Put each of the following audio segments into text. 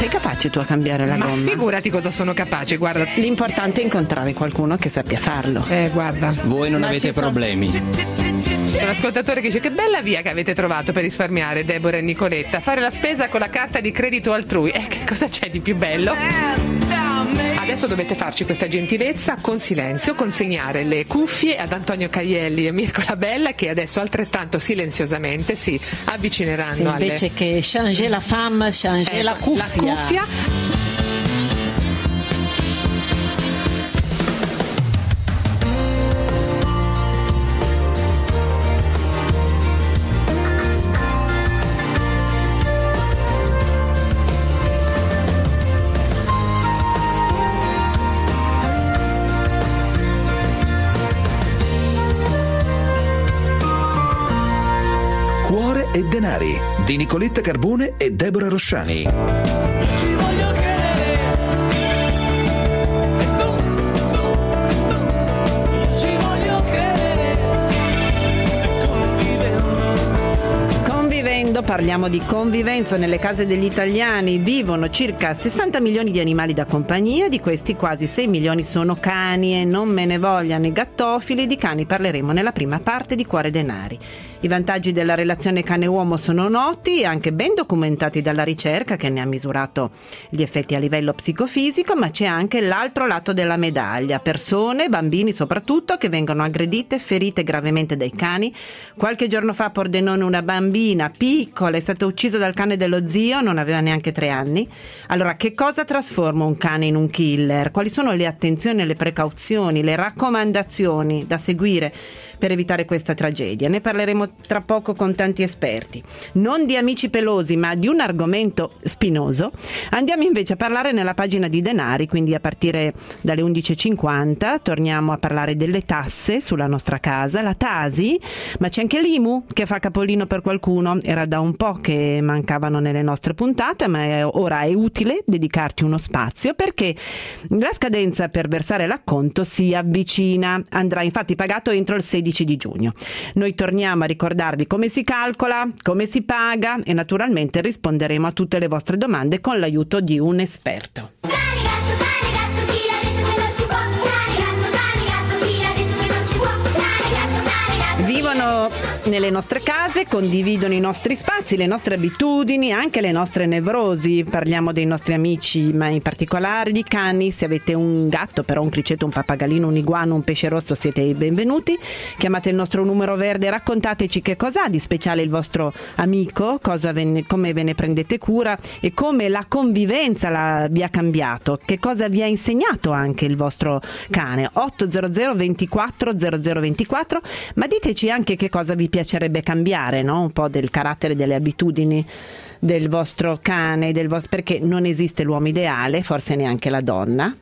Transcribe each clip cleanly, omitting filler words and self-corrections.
sei capace tu a cambiare la Ma gomma? figurati cosa sono capace, guarda. L'importante è incontrare qualcuno che sappia farlo. Guarda. Voi non Ma avete ci sono- problemi. C'è un ascoltatore che dice: che bella via che avete trovato per risparmiare, Deborah e Nicoletta. Fare la spesa con la carta di credito altrui. Che cosa c'è di più bello? Adesso dovete farci questa gentilezza con silenzio, consegnare le cuffie ad Antonio Caielli e Mirko Labella, che adesso altrettanto silenziosamente si avvicineranno alle... Invece che changer la femme, changer la cuffia. La cuffia. Cuore e denari di Nicoletta Carbone e Deborah Rosciani. Ci voglio credere e tu, io ci voglio credere Convivendo, parliamo di convivenza. Nelle case degli italiani vivono circa 60 milioni di animali da compagnia, di questi quasi 6 milioni sono cani, e non me ne vogliano i gattofili. Di cani parleremo nella prima parte di Cuore e Denari. I vantaggi della relazione cane-uomo sono noti e anche ben documentati dalla ricerca, che ne ha misurato gli effetti a livello psicofisico, ma c'è anche l'altro lato della medaglia: persone, bambini soprattutto, che vengono aggredite e ferite gravemente dai cani. Qualche giorno fa a Pordenone una bambina piccola è stata uccisa dal cane dello zio, non aveva neanche 3 anni. Allora, che cosa trasforma un cane in un killer? Quali sono le attenzioni, le precauzioni, le raccomandazioni da seguire per evitare questa tragedia? Ne parleremo tra poco con tanti esperti. Non di amici pelosi, ma di un argomento spinoso. Andiamo invece a parlare nella pagina di Denari, quindi a partire dalle 11.50 torniamo a parlare delle tasse sulla nostra casa, la Tasi, ma c'è anche l'IMU che fa capolino per qualcuno. Era da un po' che mancavano nelle nostre puntate, ma ora è utile dedicarci uno spazio, perché la scadenza per versare l'acconto si avvicina. Andrà infatti pagato entro il 16 di giugno. Noi torniamo a ricordarvi come si calcola, come si paga e naturalmente risponderemo a tutte le vostre domande con l'aiuto di un esperto. Vivono nelle nostre case, condividono i nostri spazi, le nostre abitudini, anche le nostre nevrosi. Parliamo dei nostri amici, ma in particolare di cani. Se avete un gatto, però un criceto, un pappagallino, un iguano, un pesce rosso, siete i benvenuti. Chiamate il nostro numero verde e raccontateci che cosa ha di speciale il vostro amico, come ve ne prendete cura e come la convivenza vi ha cambiato, che cosa vi ha insegnato anche il vostro cane. 800 24 0024, ma diteci anche che cosa vi piacerebbe cambiare, no? Un po' del carattere, delle abitudini del vostro cane, perché non esiste l'uomo ideale, forse neanche la donna,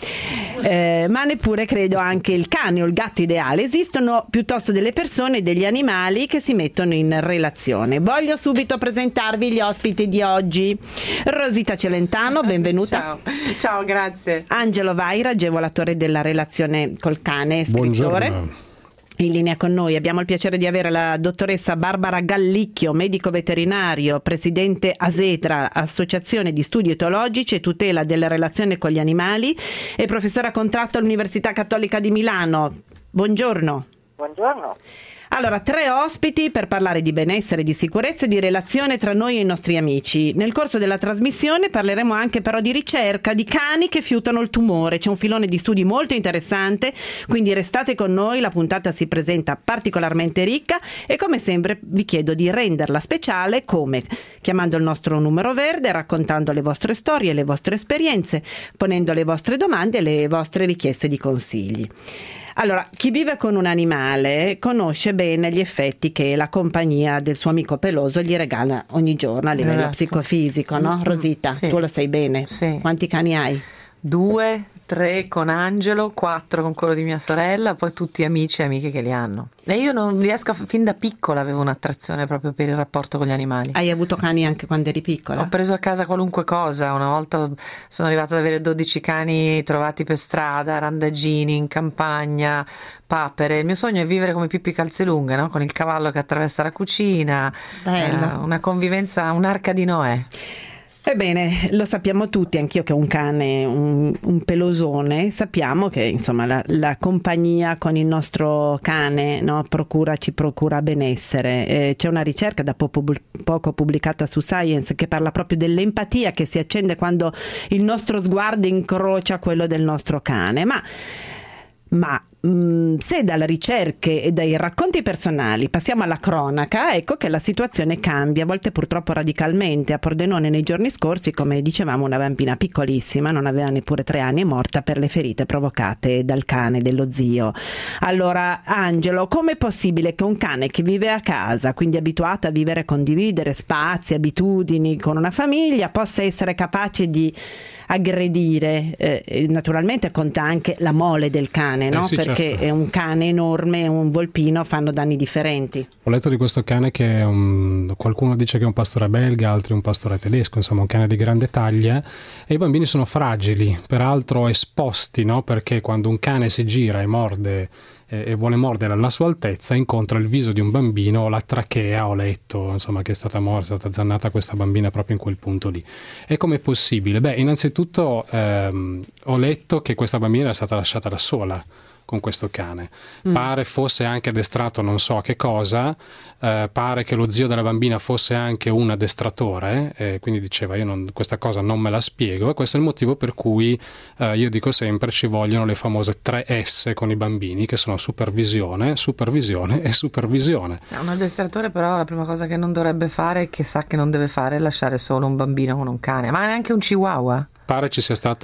ma neppure credo anche il cane o il gatto ideale. Esistono piuttosto delle persone, degli animali che si mettono in relazione. Voglio subito presentarvi gli ospiti di oggi. Rosita Celentano, benvenuta. Ciao, grazie. Angelo Vaira, agevolatore della relazione col cane, scrittore. Buongiorno. In linea con noi abbiamo il piacere di avere la dottoressa Barbara Gallicchio, medico veterinario, presidente ASETRA, Associazione di Studi Etologici e Tutela della Relazione con gli Animali, e professore a contratto all'Università Cattolica di Milano. Buongiorno. Buongiorno. Allora, 3 ospiti per parlare di benessere, di sicurezza e di relazione tra noi e i nostri amici. Nel corso della trasmissione parleremo anche però di ricerca, di cani che fiutano il tumore. C'è un filone di studi molto interessante, quindi restate con noi, la puntata si presenta particolarmente ricca e come sempre vi chiedo di renderla speciale come? Chiamando il nostro numero verde, raccontando le vostre storie, le vostre esperienze, ponendo le vostre domande e le vostre richieste di consigli. Allora, chi vive con un animale conosce bene gli effetti che la compagnia del suo amico peloso gli regala ogni giorno a livello psicofisico, no? Rosita, sì. tu lo sai bene. Sì. Quanti cani hai? 2, 3 con Angelo, 4 con quello di mia sorella, poi tutti amici e amiche che li hanno. E io non riesco, fin da piccola avevo un'attrazione proprio per il rapporto con gli animali. Hai avuto cani anche quando eri piccola? Ho preso a casa qualunque cosa. Una volta sono arrivata ad avere 12 cani trovati per strada, randaggini in campagna, papere. Il mio sogno è vivere come Pippi Calzelunga, no? Con il cavallo che attraversa la cucina. Bello. Una convivenza, un'arca di Noè. Ebbene, lo sappiamo tutti, anch'io che ho un cane, un pelosone, sappiamo che insomma la compagnia con il nostro cane, no, ci procura benessere. C'è una ricerca da poco pubblicata su Science che parla proprio dell'empatia che si accende quando il nostro sguardo incrocia quello del nostro cane. Ma se dalle ricerche e dai racconti personali passiamo alla cronaca, ecco che la situazione cambia, a volte purtroppo radicalmente. A Pordenone nei giorni scorsi, come dicevamo, una bambina piccolissima, non aveva neppure 3 anni, è morta per le ferite provocate dal cane dello zio. Allora, Angelo, com'è possibile che un cane che vive a casa, quindi abituato a vivere e condividere spazi, abitudini con una famiglia, possa essere capace di aggredire? Naturalmente conta anche la mole del cane, no? Sì, Perché certo. è un cane enorme e un volpino fanno danni differenti. Ho letto di questo cane che qualcuno dice che è un pastore belga, altri un pastore tedesco, insomma un cane di grande taglia, e i bambini sono fragili, peraltro esposti, no? Perché quando un cane si gira e morde e vuole mordere alla sua altezza, incontra il viso di un bambino o la trachea, ho letto, insomma, che è stata morta, è stata zannata questa bambina proprio in quel punto lì. E com'è possibile? Beh, innanzitutto ho letto che questa bambina è stata lasciata da sola con questo cane. Pare fosse anche addestrato non so a che cosa, pare che lo zio della bambina fosse anche un addestratore, quindi diceva questa cosa non me la spiego, e questo è il motivo per cui io dico sempre ci vogliono le famose 3S con i bambini, che sono supervisione, supervisione e supervisione. Un addestratore però la prima cosa che non dovrebbe fare, che sa che non deve fare, è lasciare solo un bambino con un cane, ma neanche un chihuahua. Pare ci sia stata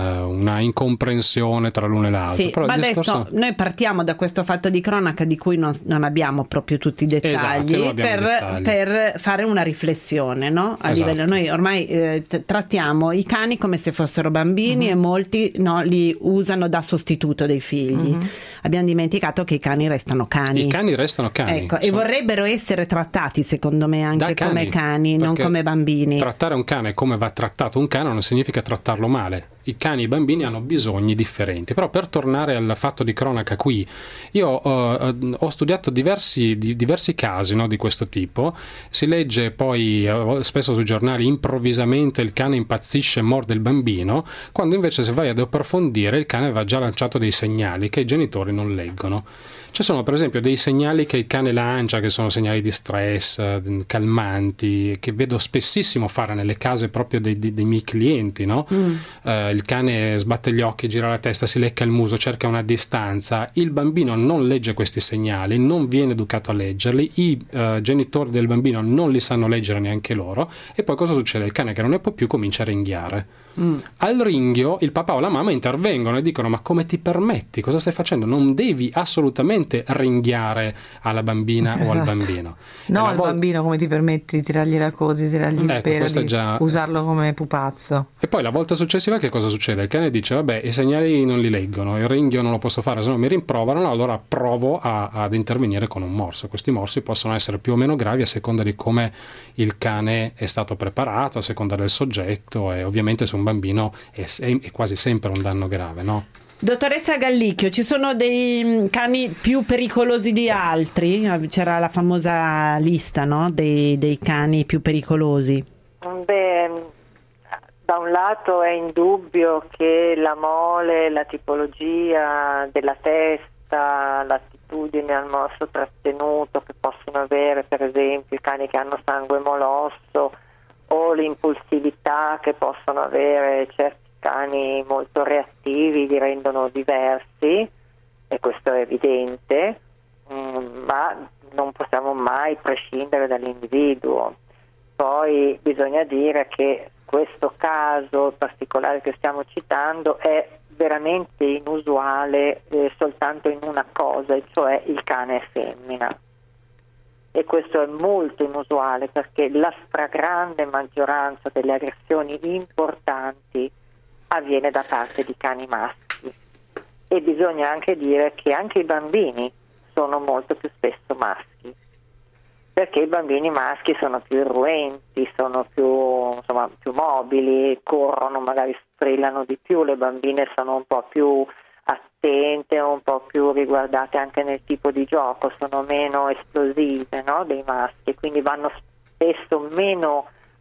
una incomprensione tra l'uno e l'altro. Sì, però ma discorso... adesso noi partiamo da questo fatto di cronaca di cui non abbiamo proprio tutti i dettagli, Esatto, dettagli. per fare una riflessione, no? A Esatto. livello, noi ormai trattiamo i cani come se fossero bambini e molti li usano da sostituto dei figli. Abbiamo dimenticato che i cani restano cani. I cani restano cani. Ecco, e vorrebbero essere trattati, secondo me, anche da come cani, non perché come bambini. Trattare un cane come va trattato un cane non significa trattarlo male. I cani e i bambini hanno bisogni differenti. Però per tornare al fatto di cronaca qui, io ho studiato diversi casi, no, di questo tipo. Si legge poi spesso sui giornali improvvisamente il cane impazzisce e morde il bambino, quando invece se vai ad approfondire il cane aveva già lanciato dei segnali che i genitori non leggono. Ci sono per esempio dei segnali che il cane lancia, che sono segnali di stress, calmanti, che vedo spessissimo fare nelle case proprio dei miei clienti, no? Il cane sbatte gli occhi, gira la testa, si lecca il muso, cerca una distanza. Il bambino non legge questi segnali, non viene educato a leggerli, i genitori del bambino non li sanno leggere neanche loro, e poi cosa succede? Il cane che non ne può più comincia a ringhiare. Al ringhio il papà o la mamma intervengono e dicono: ma come ti permetti? Cosa stai facendo? Non devi assolutamente ringhiare alla bambina o al bambino. No, al bambino come ti permetti di tirargli la coda, di tirargli il pelo, di usarlo come pupazzo. E poi la volta successiva che cosa succede? Il cane dice: vabbè, i segnali non li leggono, il ringhio non lo posso fare, se no mi rimproverano, allora provo ad intervenire con un morso. Questi morsi possono essere più o meno gravi a seconda di come il cane è stato preparato, a seconda del soggetto, e ovviamente su un bambino è quasi sempre un danno grave, no? Dottoressa Gallicchio, ci sono dei cani più pericolosi di altri? C'era la famosa lista, no? dei cani più pericolosi. Beh, da un lato è indubbio che la mole, la tipologia della testa, l'attitudine al morso trattenuto che possono avere per esempio i cani che hanno sangue molosso, o l'impulsività che possono avere certi cani molto reattivi, li rendono diversi, e questo è evidente, ma non possiamo mai prescindere dall'individuo. Poi bisogna dire che questo caso particolare che stiamo citando è veramente inusuale soltanto in una cosa, e cioè il cane è femmina. E questo è molto inusuale perché la stragrande maggioranza delle aggressioni importanti avviene da parte di cani maschi, e bisogna anche dire che anche i bambini sono molto più spesso maschi, perché i bambini maschi sono più irruenti, sono più mobili, corrono, magari strillano di più. Le bambine sono un po' più attente, un po' più riguardate anche nel tipo di gioco, sono meno esplosive, no, dei maschi, quindi vanno spesso meno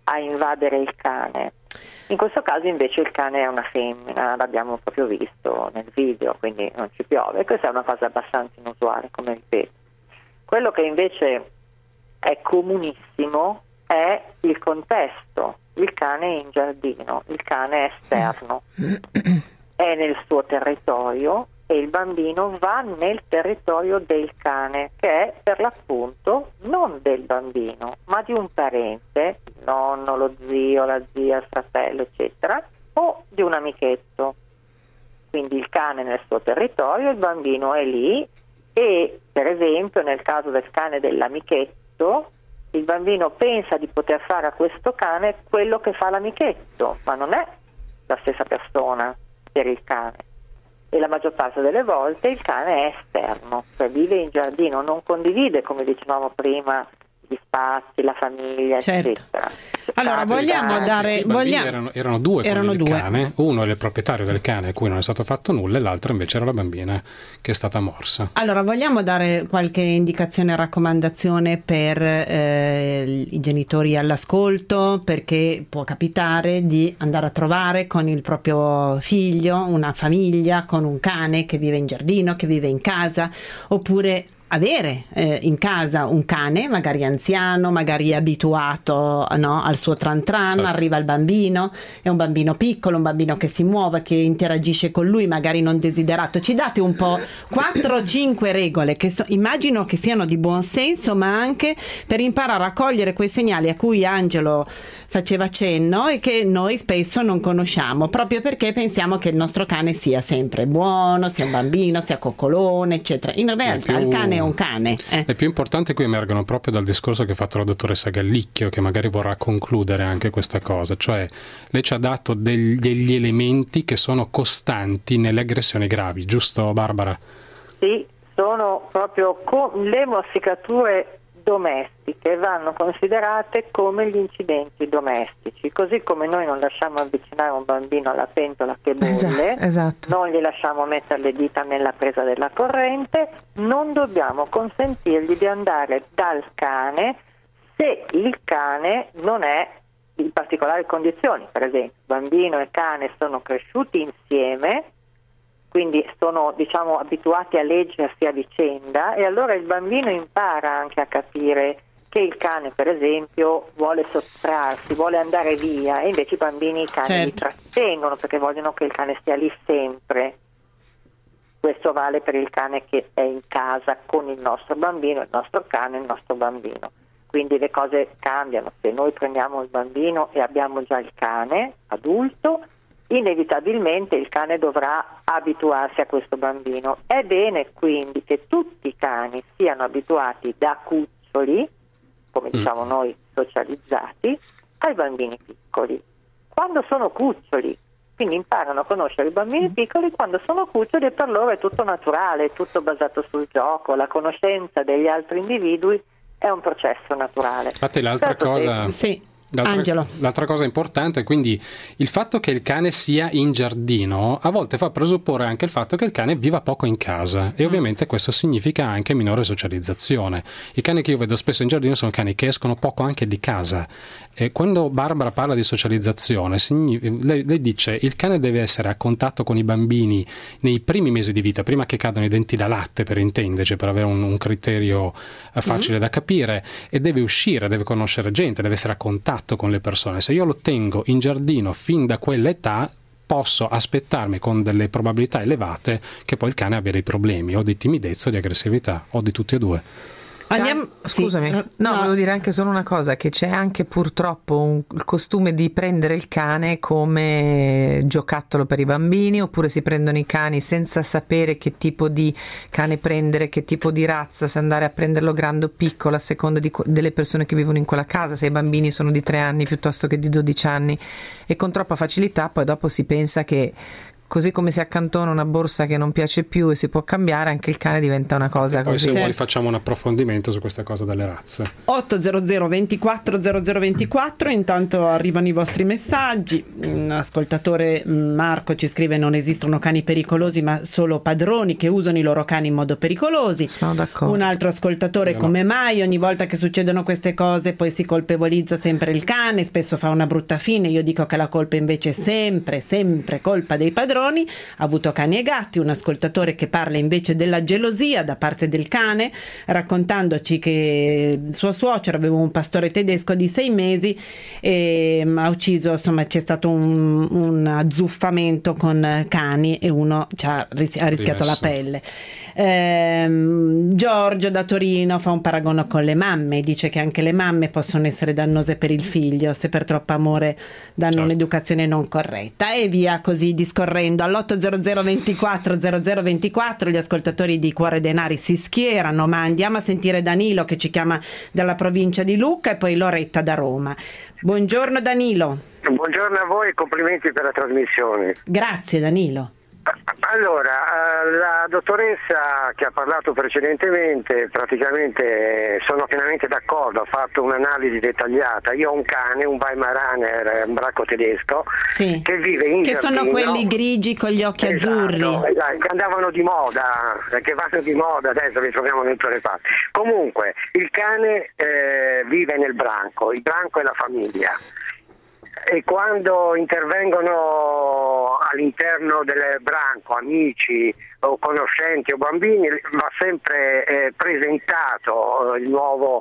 a invadere il cane. In questo caso invece il cane è una femmina, l'abbiamo proprio visto nel video, quindi non ci piove. Questa è una cosa abbastanza inusuale, come ripeto. Quello che invece è comunissimo è il contesto. Il cane è in giardino, il cane è esterno, è nel suo territorio e il bambino va nel territorio del cane, che è per l'appunto non del bambino, ma di un parente, il nonno, lo zio, la zia, il fratello, eccetera, o di un amichetto. Quindi il cane è nel suo territorio, il bambino è lì e, per esempio, nel caso del cane dell'amichetto, il bambino pensa di poter fare a questo cane quello che fa l'amichetto, ma non è la stessa persona per il cane. E la maggior parte delle volte il cane è esterno, cioè vive in giardino, non condivide, come dicevamo prima, gli spazi, la famiglia, certo, eccetera. Allora vogliamo dare... Erano due con il cane, uno è il proprietario del cane a cui non è stato fatto nulla e l'altro invece era la bambina che è stata morsa. Allora vogliamo dare qualche indicazione e raccomandazione per i genitori all'ascolto, perché può capitare di andare a trovare con il proprio figlio una famiglia con un cane che vive in giardino, che vive in casa, oppure avere in casa un cane magari anziano, magari abituato, no, al suo tran tran, certo. Arriva il bambino, è un bambino piccolo, un bambino che si muove, che interagisce con lui, magari non desiderato. Ci date un po' 4-5 regole che immagino che siano di buon senso, ma anche per imparare a cogliere quei segnali a cui Angelo faceva cenno e che noi spesso non conosciamo, proprio perché pensiamo che il nostro cane sia sempre buono, sia un bambino, sia coccolone, eccetera. In realtà il cane è un cane. Le più importanti qui emergono proprio dal discorso che ha fatto la dottoressa Gallicchio, che magari vorrà concludere anche questa cosa, cioè lei ci ha dato degli elementi che sono costanti nelle aggressioni gravi, giusto Barbara? Sì, sono proprio le morsicature domestiche, vanno considerate come gli incidenti domestici, così come noi non lasciamo avvicinare un bambino alla pentola che bolle, esatto. Non gli lasciamo mettere le dita nella presa della corrente, non dobbiamo consentirgli di andare dal cane se il cane non è in particolari condizioni. Per esempio, bambino e cane sono cresciuti insieme, quindi sono, diciamo, abituati a leggersi a vicenda, e allora il bambino impara anche a capire che il cane, per esempio, vuole sottrarsi, vuole andare via, e invece i bambini, i cani, certo, li trattengono perché vogliono che il cane stia lì sempre. Questo vale per il cane che è in casa con il nostro bambino, il nostro cane, il nostro bambino. Quindi le cose cambiano. Se noi prendiamo il bambino e abbiamo già il cane adulto, inevitabilmente il cane dovrà abituarsi a questo bambino. È bene quindi che tutti i cani siano abituati da cuccioli, come diciamo noi, socializzati, ai bambini piccoli. Quando sono cuccioli, quindi imparano a conoscere i bambini piccoli quando sono cuccioli, e per loro è tutto naturale, è tutto basato sul gioco, la conoscenza degli altri individui è un processo naturale. Infatti l'altra cosa... Sì. L'altra cosa importante, quindi il fatto che il cane sia in giardino a volte fa presupporre anche il fatto che il cane viva poco in casa, e ovviamente questo significa anche minore socializzazione. I cani che io vedo spesso in giardino sono cani che escono poco anche di casa, e quando Barbara parla di socializzazione lei dice il cane deve essere a contatto con i bambini nei primi mesi di vita, prima che cadano i denti da latte, per intenderci, per avere un criterio facile da capire, e deve uscire, deve conoscere gente, deve essere a contatto con le persone. Se io lo tengo in giardino fin da quell'età, posso aspettarmi con delle probabilità elevate che poi il cane abbia dei problemi, o di timidezza o di aggressività, o di tutti e due. Scusami, no, volevo dire anche solo una cosa, che c'è anche purtroppo il costume di prendere il cane come giocattolo per i bambini, oppure si prendono i cani senza sapere che tipo di cane prendere, che tipo di razza, se andare a prenderlo grande o piccolo a seconda delle persone che vivono in quella casa, se i bambini sono di 3 anni piuttosto che di 12 anni, e con troppa facilità poi dopo si pensa che così come si accantona una borsa che non piace più e si può cambiare, anche il cane diventa una cosa poi così. se vuoi facciamo un approfondimento su questa cosa delle razze. 800 24 0024. Intanto arrivano i vostri messaggi. Un ascoltatore, Marco, ci scrive: non esistono cani pericolosi ma solo padroni che usano i loro cani in modo pericolosi. Sono d'accordo. Un altro ascoltatore: come mai ogni volta che succedono queste cose poi si colpevolizza sempre il cane, spesso fa una brutta fine. Io dico che la colpa invece è sempre colpa dei padroni. Ha avuto cani e gatti. Un ascoltatore che parla invece della gelosia da parte del cane, raccontandoci che suo suocero aveva un pastore tedesco di 6 mesi e ha ucciso, insomma c'è stato un azzuffamento con cani e uno ha rischiato la pelle. Giorgio da Torino fa un paragone con le mamme, dice che anche le mamme possono essere dannose per il figlio se per troppo amore danno un'educazione non corretta, e via così discorrendo. All'800 24 0024 gli ascoltatori di Cuore Denari si schierano, ma andiamo a sentire Danilo che ci chiama dalla provincia di Lucca e poi Loretta da Roma. Buongiorno Danilo. Buongiorno a voi e complimenti per la trasmissione. Grazie Danilo. Allora, la dottoressa che ha parlato precedentemente, praticamente sono pienamente d'accordo, ha fatto un'analisi dettagliata. Io ho un cane, un Weimaraner, un bracco tedesco, sì, che vive in che giardino. Sono quelli grigi con gli occhi azzurri. Che andavano di moda, che vanno di moda, adesso li troviamo dentro le parti. Comunque, il cane vive nel branco, il branco è la famiglia. E quando intervengono all'interno del branco amici o conoscenti o bambini, va sempre presentato il nuovo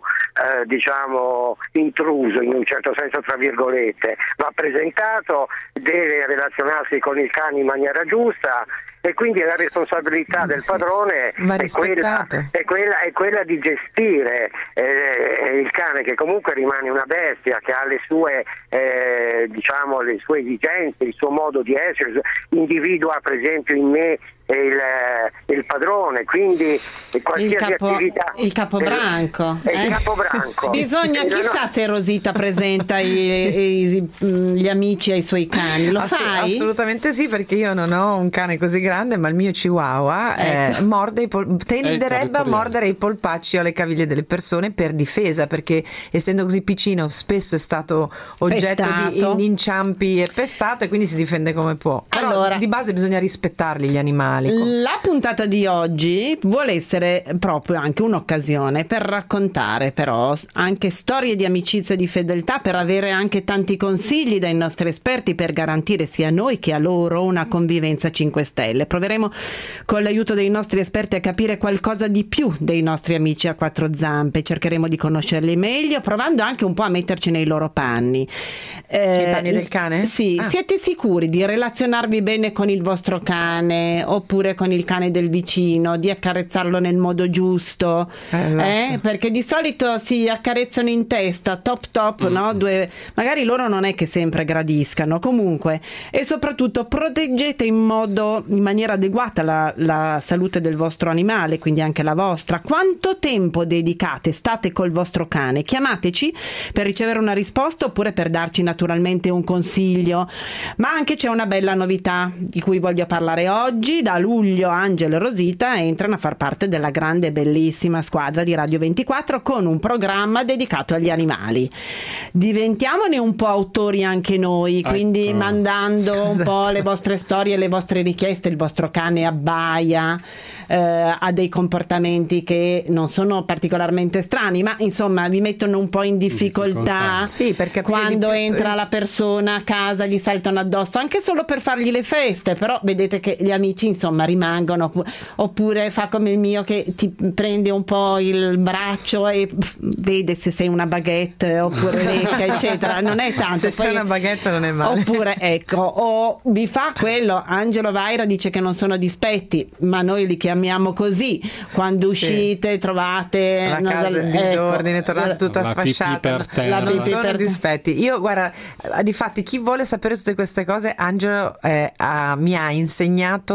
intruso, in un certo senso tra virgolette, va presentato, deve relazionarsi con il cane in maniera giusta, e quindi la responsabilità del padrone è quella di gestire il cane, che comunque rimane una bestia, che ha le sue le sue esigenze, il suo modo di essere, individua per esempio in me il padrone, quindi qualsiasi attività. Il capobranco. Il capobranco. Bisogna, chissà se Rosita presenta gli amici ai suoi cani. Lo fai? Assolutamente sì, perché io non ho un cane così grande, ma il mio Chihuahua tenderebbe a mordere i polpacci o le caviglie delle persone per difesa, perché essendo così piccino spesso è stato oggetto di inciampi e pestato, e quindi si difende come può. Però allora, di base bisogna rispettarli gli animali. La puntata di oggi vuole essere proprio anche un'occasione per raccontare però anche storie di amicizia e di fedeltà, per avere anche tanti consigli dai nostri esperti per garantire sia a noi che a loro una convivenza 5 stelle. Proveremo con l'aiuto dei nostri esperti a capire qualcosa di più dei nostri amici a quattro zampe, cercheremo di conoscerli meglio, provando anche un po' a metterci nei loro panni. I panni del cane? Sì, siete sicuri di relazionarvi bene con il vostro cane oppure con il cane del vicino, di accarezzarlo nel modo giusto? Esatto. Perché di solito si accarezzano in testa, top, no? Magari loro non è che sempre gradiscano, comunque, e soprattutto proteggete in maniera adeguata la salute del vostro animale, quindi anche la vostra. Quanto tempo dedicate, state col vostro cane? Chiamateci per ricevere una risposta oppure per darci naturalmente un consiglio. Ma anche c'è una bella novità di cui voglio parlare oggi. Da luglio Angelo e Rosita entrano a far parte della grande e bellissima squadra di Radio 24 con un programma dedicato agli animali. Diventiamone un po' autori anche noi, quindi mandando un po' le vostre storie, le vostre richieste. Il vostro cane abbaia, ha dei comportamenti che non sono particolarmente strani, ma insomma vi mettono un po' in difficoltà. Sì, perché quando entra la persona a casa gli saltano addosso, anche solo per fargli le feste, però vedete che gli amici insomma rimangono, oppure fa come il mio che ti prende un po' il braccio e vede se sei una baguette oppure lecca eccetera, non è tanto, se sei una baguette non è male, oppure o vi fa quello. Angelo Vaira dice che non sono dispetti, ma noi li chiamiamo così quando uscite, trovate la casa in disordine, tornate tutta sfasciata, non sono dispetti. Io guarda, difatti chi vuole sapere tutte queste cose, Angelo mi ha insegnato a capire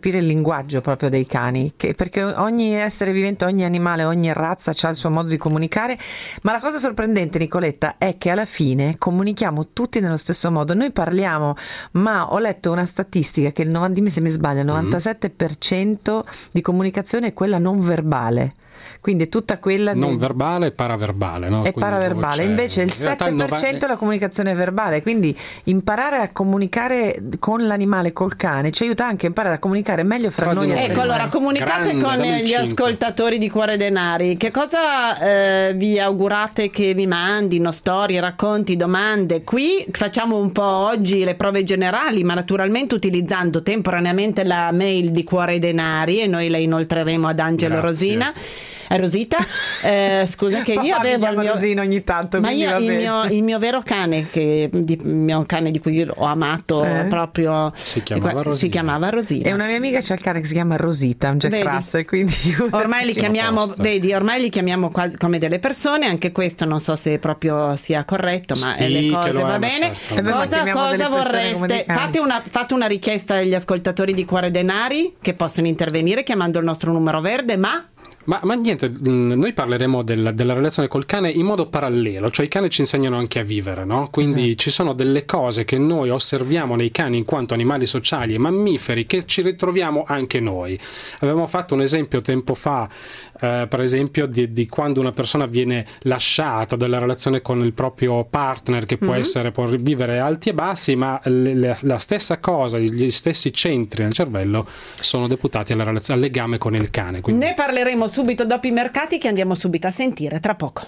capire il linguaggio proprio dei cani, perché ogni essere vivente, ogni animale, ogni razza ha il suo modo di comunicare, ma la cosa sorprendente, Nicoletta, è che alla fine comunichiamo tutti nello stesso modo. Noi parliamo, ma ho letto una statistica che dimmi se mi sbaglio, il 97% di comunicazione è quella non verbale. Quindi è tutta quella non verbale e paraverbale, no? È paraverbale, invece il 7% è la comunicazione verbale, quindi imparare a comunicare con l'animale, col cane, ci aiuta anche a imparare a comunicare meglio fra noi esseri umani. Allora comunicate con gli ascoltatori di Cuore Denari. Che cosa vi augurate che vi mandino? Storie, racconti, domande? Qui facciamo un po' oggi le prove generali, ma naturalmente utilizzando temporaneamente la mail di Cuore Denari, e noi la inoltreremo ad Angelo Rosina. Rosita, scusa che io avevo il mio Rosina ogni tanto, ma io il mio vero cane, il mio cane di cui ho amato proprio si chiamava Rosina. E una mia amica c'ha il cane che si chiama Rosita, un Jack Russell, quindi ormai li chiamiamo, ormai li chiamiamo quasi come delle persone. Anche questo non so se proprio sia corretto, ma le cose va bene. Certo. Cosa vorreste? Fate una richiesta agli ascoltatori di Cuore Denari che possono intervenire chiamando il nostro numero verde, Ma niente, noi parleremo della relazione col cane in modo parallelo, cioè i cani ci insegnano anche a vivere, no? Quindi ci sono delle cose che noi osserviamo nei cani in quanto animali sociali e mammiferi che ci ritroviamo anche noi. Avevamo fatto un esempio tempo fa, per esempio di quando una persona viene lasciata, della relazione con il proprio partner, che può vivere alti e bassi, ma la stessa cosa, gli stessi centri nel cervello sono deputati al legame con il cane. Quindi ne parleremo subito dopo i mercati, che andiamo subito a sentire tra poco.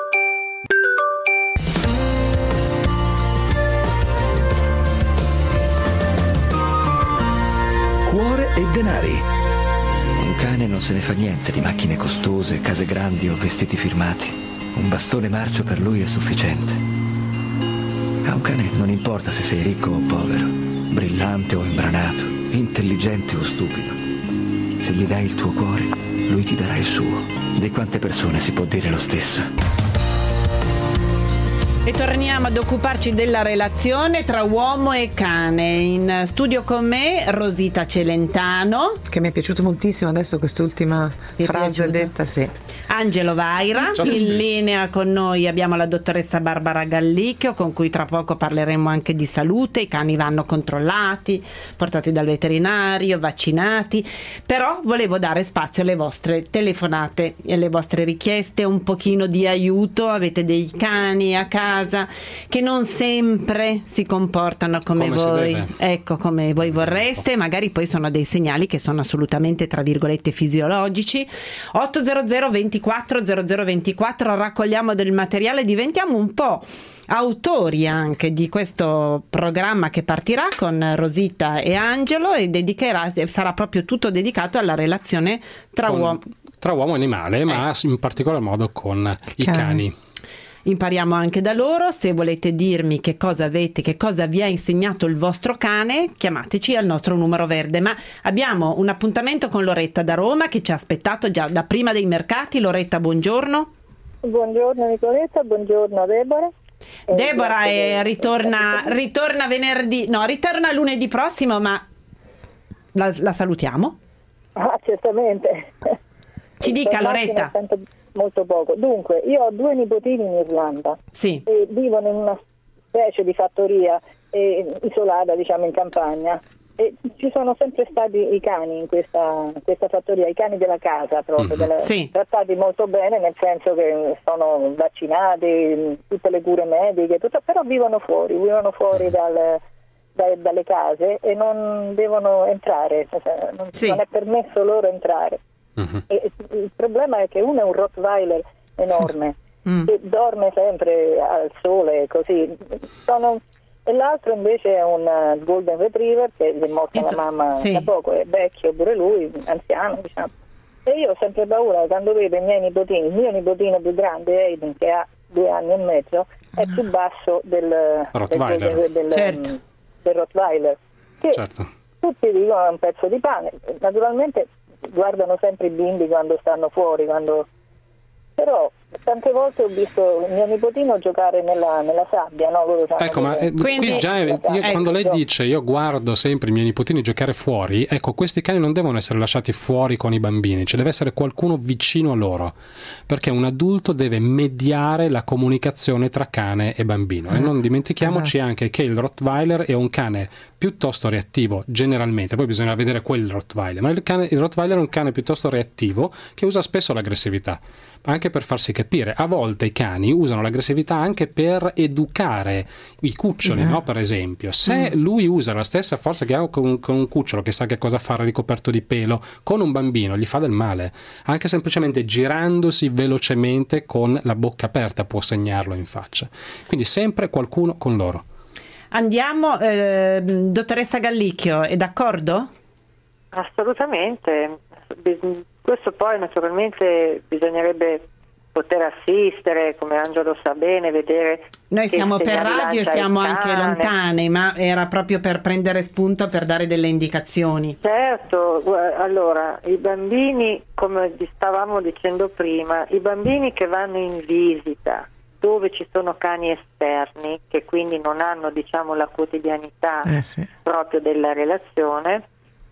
Cuore e Denari. Un cane non se ne fa niente di macchine costose, case grandi o vestiti firmati. Un bastone marcio per lui è sufficiente. A un cane non importa se sei ricco o povero, brillante o imbranato, intelligente o stupido. Se gli dai il tuo cuore, lui ti darà il suo. Di quante persone si può dire lo stesso? E torniamo ad occuparci della relazione tra uomo e cane. In studio con me Rosita Celentano, che mi è piaciuto moltissimo adesso quest'ultima frase detta, sì. Angelo Vaira. In linea con noi abbiamo la dottoressa Barbara Gallicchio, con cui tra poco parleremo anche di salute. I cani vanno controllati, portati dal veterinario, vaccinati. Però volevo dare spazio alle vostre telefonate e alle vostre richieste, un pochino di aiuto. Avete dei cani a casa che non sempre si comportano come voi, ecco, come voi vorreste. Magari poi sono dei segnali che sono assolutamente, tra virgolette, fisiologici. 800 24 0024, raccogliamo del materiale, diventiamo un po' autori anche di questo programma che partirà con Rosita e Angelo, e sarà proprio tutto dedicato alla relazione tra uomo e animale, ma in particolar modo con i cani. Impariamo anche da loro. Se volete dirmi che cosa avete, che cosa vi ha insegnato il vostro cane, chiamateci al nostro numero verde. Ma abbiamo un appuntamento con Loretta da Roma che ci ha aspettato già da prima dei mercati. Loretta, buongiorno. Buongiorno Nicoletta, buongiorno Deborah. Deborah ritorna venerdì, no, ritorna lunedì prossimo, ma la salutiamo. Ah, certamente. Ci dica, Loretta. Molto poco. Dunque, io ho 2 nipotini in Irlanda, sì, e vivono in una specie di fattoria isolata, diciamo, in campagna, e ci sono sempre stati i cani in questa fattoria, i cani della casa proprio, sì, trattati molto bene, nel senso che sono vaccinati, tutte le cure mediche, tutto, però vivono fuori dalle case e non devono entrare, non è permesso loro entrare. E il problema è che uno è un Rottweiler enorme che dorme sempre al sole, così e l'altro invece è un Golden Retriever che gli è morta la mamma da poco, è vecchio pure lui, anziano, diciamo. E io ho sempre paura quando vedo i miei nipotini. Il mio nipotino più grande, Aiden, che ha 2 anni e mezzo, è più basso del Rottweiler, del Rottweiler, che tutti dicono è un pezzo di pane. Naturalmente guardano sempre i bimbi quando stanno fuori, però tante volte ho visto mio nipotino giocare nella sabbia, no? Ecco, ma qui già quando lei dice io guardo sempre i miei nipotini giocare fuori, ecco, questi cani non devono essere lasciati fuori con i bambini, ci deve essere qualcuno vicino a loro, perché un adulto deve mediare la comunicazione tra cane e bambino. E non dimentichiamoci anche che il Rottweiler è un cane piuttosto reattivo generalmente, poi bisogna vedere quel Rottweiler, ma il Rottweiler è un cane piuttosto reattivo che usa spesso l'aggressività, anche per farsi capire. A volte i cani usano l'aggressività anche per educare i cuccioli, no? Per esempio, se lui usa la stessa forza che ha con un cucciolo che sa che cosa fare ricoperto di pelo, con un bambino gli fa del male, anche semplicemente girandosi velocemente con la bocca aperta può segnarlo in faccia, quindi sempre qualcuno con loro. Andiamo, dottoressa Gallicchio, è d'accordo? Assolutamente. Questo poi naturalmente bisognerebbe poter assistere, come Angelo sa bene, vedere. Noi siamo per radio e siamo anche lontani, ma era proprio per prendere spunto, per dare delle indicazioni. Certo, allora i bambini, come stavamo dicendo prima, i bambini che vanno in visita dove ci sono cani esterni, che quindi non hanno, diciamo, la quotidianità proprio della relazione,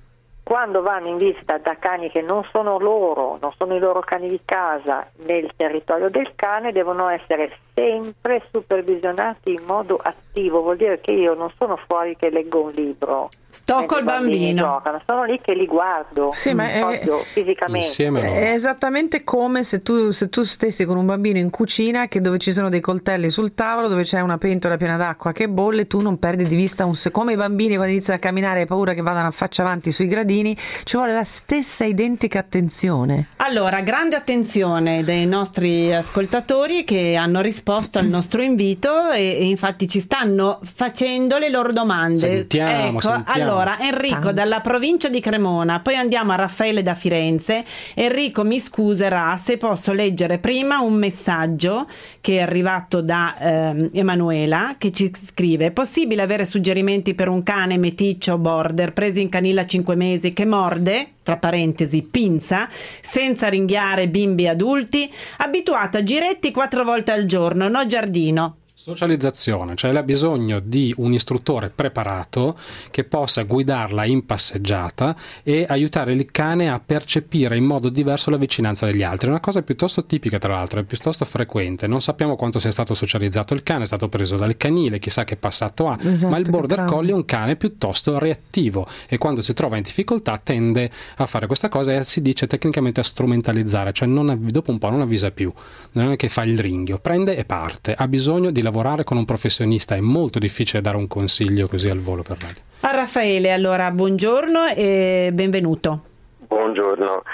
quando vanno in visita da cani che non sono loro, non sono i loro cani di casa nel territorio del cane, devono essere sempre supervisionati in modo attivo. Vuol dire che io non sono fuori che leggo un libro, sto col bambino, giocano, sono lì che li guardo, fisicamente. È esattamente come se tu stessi con un bambino in cucina, che dove ci sono dei coltelli sul tavolo, dove c'è una pentola piena d'acqua che bolle, tu non perdi di vista come i bambini quando iniziano a camminare hai paura che vadano a faccia avanti sui gradini, ci vuole la stessa identica attenzione. Allora, grande attenzione dei nostri ascoltatori che hanno risposto al nostro invito e infatti ci stanno facendo le loro domande. Sentiamo. Allora, Enrico dalla provincia di Cremona, poi andiamo a Raffaele da Firenze. Enrico mi scuserà se posso leggere prima un messaggio che è arrivato da Emanuela, che ci scrive: è possibile avere suggerimenti per un cane meticcio border preso in canile a 5 mesi che morde, tra parentesi pinza, senza ringhiare bimbi adulti, abituata a giretti 4 volte al giorno, no giardino? Socializzazione, cioè lei ha bisogno di un istruttore preparato che possa guidarla in passeggiata e aiutare il cane a percepire in modo diverso la vicinanza degli altri. È una cosa piuttosto tipica, tra l'altro, è piuttosto frequente. Non sappiamo quanto sia stato socializzato il cane, è stato preso dal canile, chissà che passato ha, ma il border collie è un cane piuttosto reattivo e quando si trova in difficoltà tende a fare questa cosa e si dice tecnicamente a strumentalizzare, cioè dopo un po' non avvisa più, non è che fa il ringhio, prende e parte. Ha bisogno di lavorare con un professionista, è molto difficile dare un consiglio così al volo per radio. A Raffaele, allora, buongiorno e benvenuto. Buongiorno,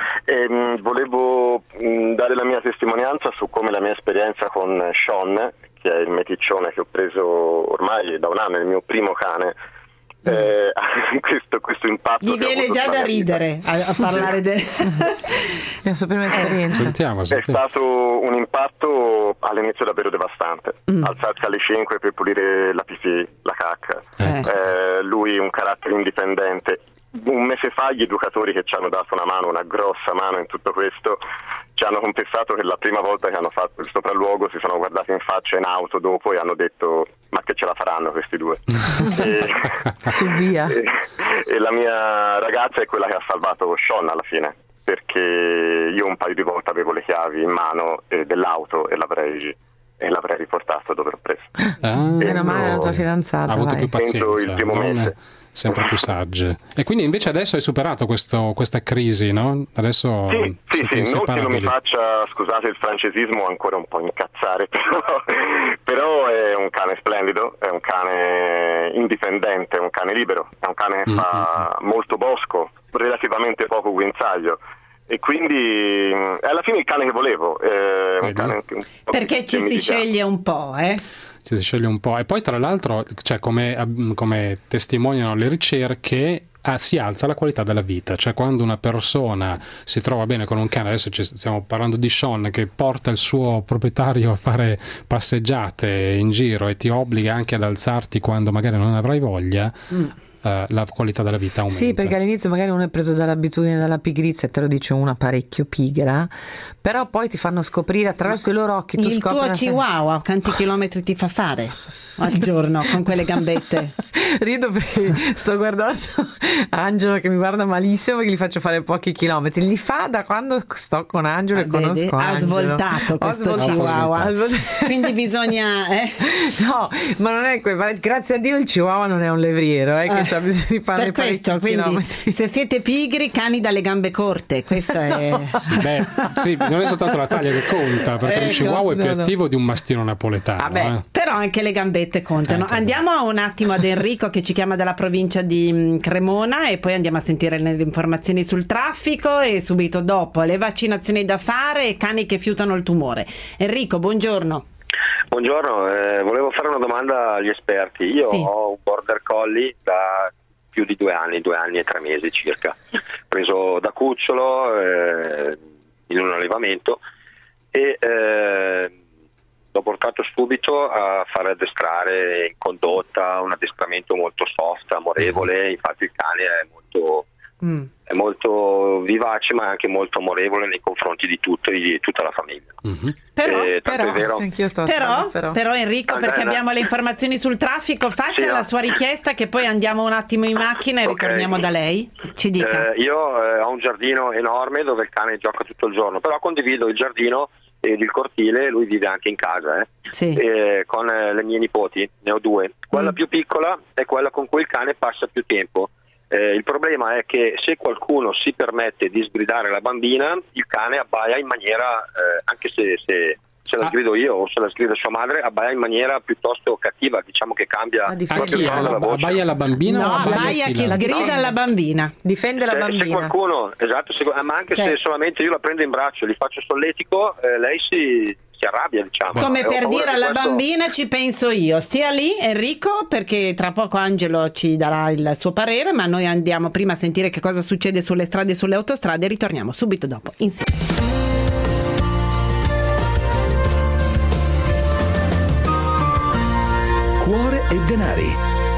volevo dare la mia testimonianza su come la mia esperienza con Sean, che è il meticcione che ho preso ormai da un anno, è il mio primo cane, questo impatto. Gli viene già da ridere a parlare la sua prima esperienza. Sentiamo. È stato un impatto all'inizio davvero devastante. Alzarsi alle 5 per pulire la pipì, la cacca. Lui un carattere indipendente. Un mese fa gli educatori che ci hanno dato una mano, una grossa mano in tutto questo, ci hanno confessato che la prima volta che hanno fatto il sopralluogo si sono guardati in faccia in auto dopo e hanno detto: ma che ce la faranno questi due? Su via. E la mia ragazza è quella che ha salvato Sean alla fine, perché io un paio di volte avevo le chiavi in mano dell'auto e l'avrei riportato dove l'ho preso. Meno male la tua fidanzata. Ha avuto più pazienza. Il primo mese. Sempre più sagge. E quindi invece adesso hai superato questa crisi, no? Adesso sì, non che non mi faccia, scusate il francesismo, ancora un po' incazzare, però è un cane splendido, è un cane indipendente, è un cane libero, è un cane che fa molto bosco, relativamente poco guinzaglio. E quindi alla fine il cane che volevo, un cane perché ci si sceglie un po', si sceglie un po'. E poi tra l'altro, cioè, come testimoniano le ricerche, si alza la qualità della vita, cioè quando una persona si trova bene con un cane, adesso stiamo parlando di Sean che porta il suo proprietario a fare passeggiate in giro e ti obbliga anche ad alzarti quando magari non avrai voglia, la qualità della vita aumenta. Sì, perché all'inizio magari uno è preso dall'abitudine, dalla pigrizia, e te lo dice una parecchio pigra, però poi ti fanno scoprire attraverso i loro occhi. Il tuo chihuahua quanti chilometri ti fa fare al giorno con quelle gambette? Rido perché sto guardando Angelo che mi guarda malissimo perché gli faccio fare pochi chilometri. Li fa da quando sto con Angelo e conosco Angelo. Ha svoltato questo chihuahua. Quindi bisogna... No, ma non è grazie a Dio il chihuahua non è un levriero, che c'ha bisogno di fare questo, quindi chilometri. Se siete pigri, cani dalle gambe corte, questo è... Sì, non è soltanto la taglia che conta, perché il chihuahua è più attivo di un mastino napoletano. Però anche le gambette contano. Andiamo un attimo ad Enrico che ci chiama dalla provincia di Cremona e poi andiamo a sentire le informazioni sul traffico e subito dopo le vaccinazioni da fare e cani che fiutano il tumore. Enrico, buongiorno. Buongiorno, volevo fare una domanda agli esperti. Io ho un border collie da più di 2 anni e 3 mesi circa, preso da cucciolo in un allevamento e l'ho portato subito a fare addestrare in condotta, un addestramento molto soft, amorevole. Infatti il cane è molto vivace ma anche molto amorevole nei confronti di tutta la famiglia. Però Enrico, perché abbiamo le informazioni sul traffico, faccia la sua richiesta che poi andiamo un attimo in macchina e ritorniamo da lei. Ci dica. Io ho un giardino enorme dove il cane gioca tutto il giorno, però condivido il giardino ed il cortile, lui vive anche in casa con le mie nipoti, ne ho 2. Quella più piccola è quella con cui il cane passa più tempo. Il problema è che se qualcuno si permette di sgridare la bambina, il cane abbaia in maniera, anche se la sgrido io o se la sgrida sua madre, abbaia in maniera piuttosto cattiva, diciamo che cambia proprio il tono della voce. Abbaia la bambina? No, abbaia chi sgrida la bambina. Difende la bambina. Se qualcuno, ma anche se solamente io la prendo in braccio e gli faccio solletico, lei si arrabbia, diciamo. Come per dire alla bambina ci penso io. Stia lì Enrico, perché tra poco Angelo ci darà il suo parere, ma noi andiamo prima a sentire che cosa succede sulle strade e sulle autostrade e ritorniamo subito dopo insieme. Cuore e denari.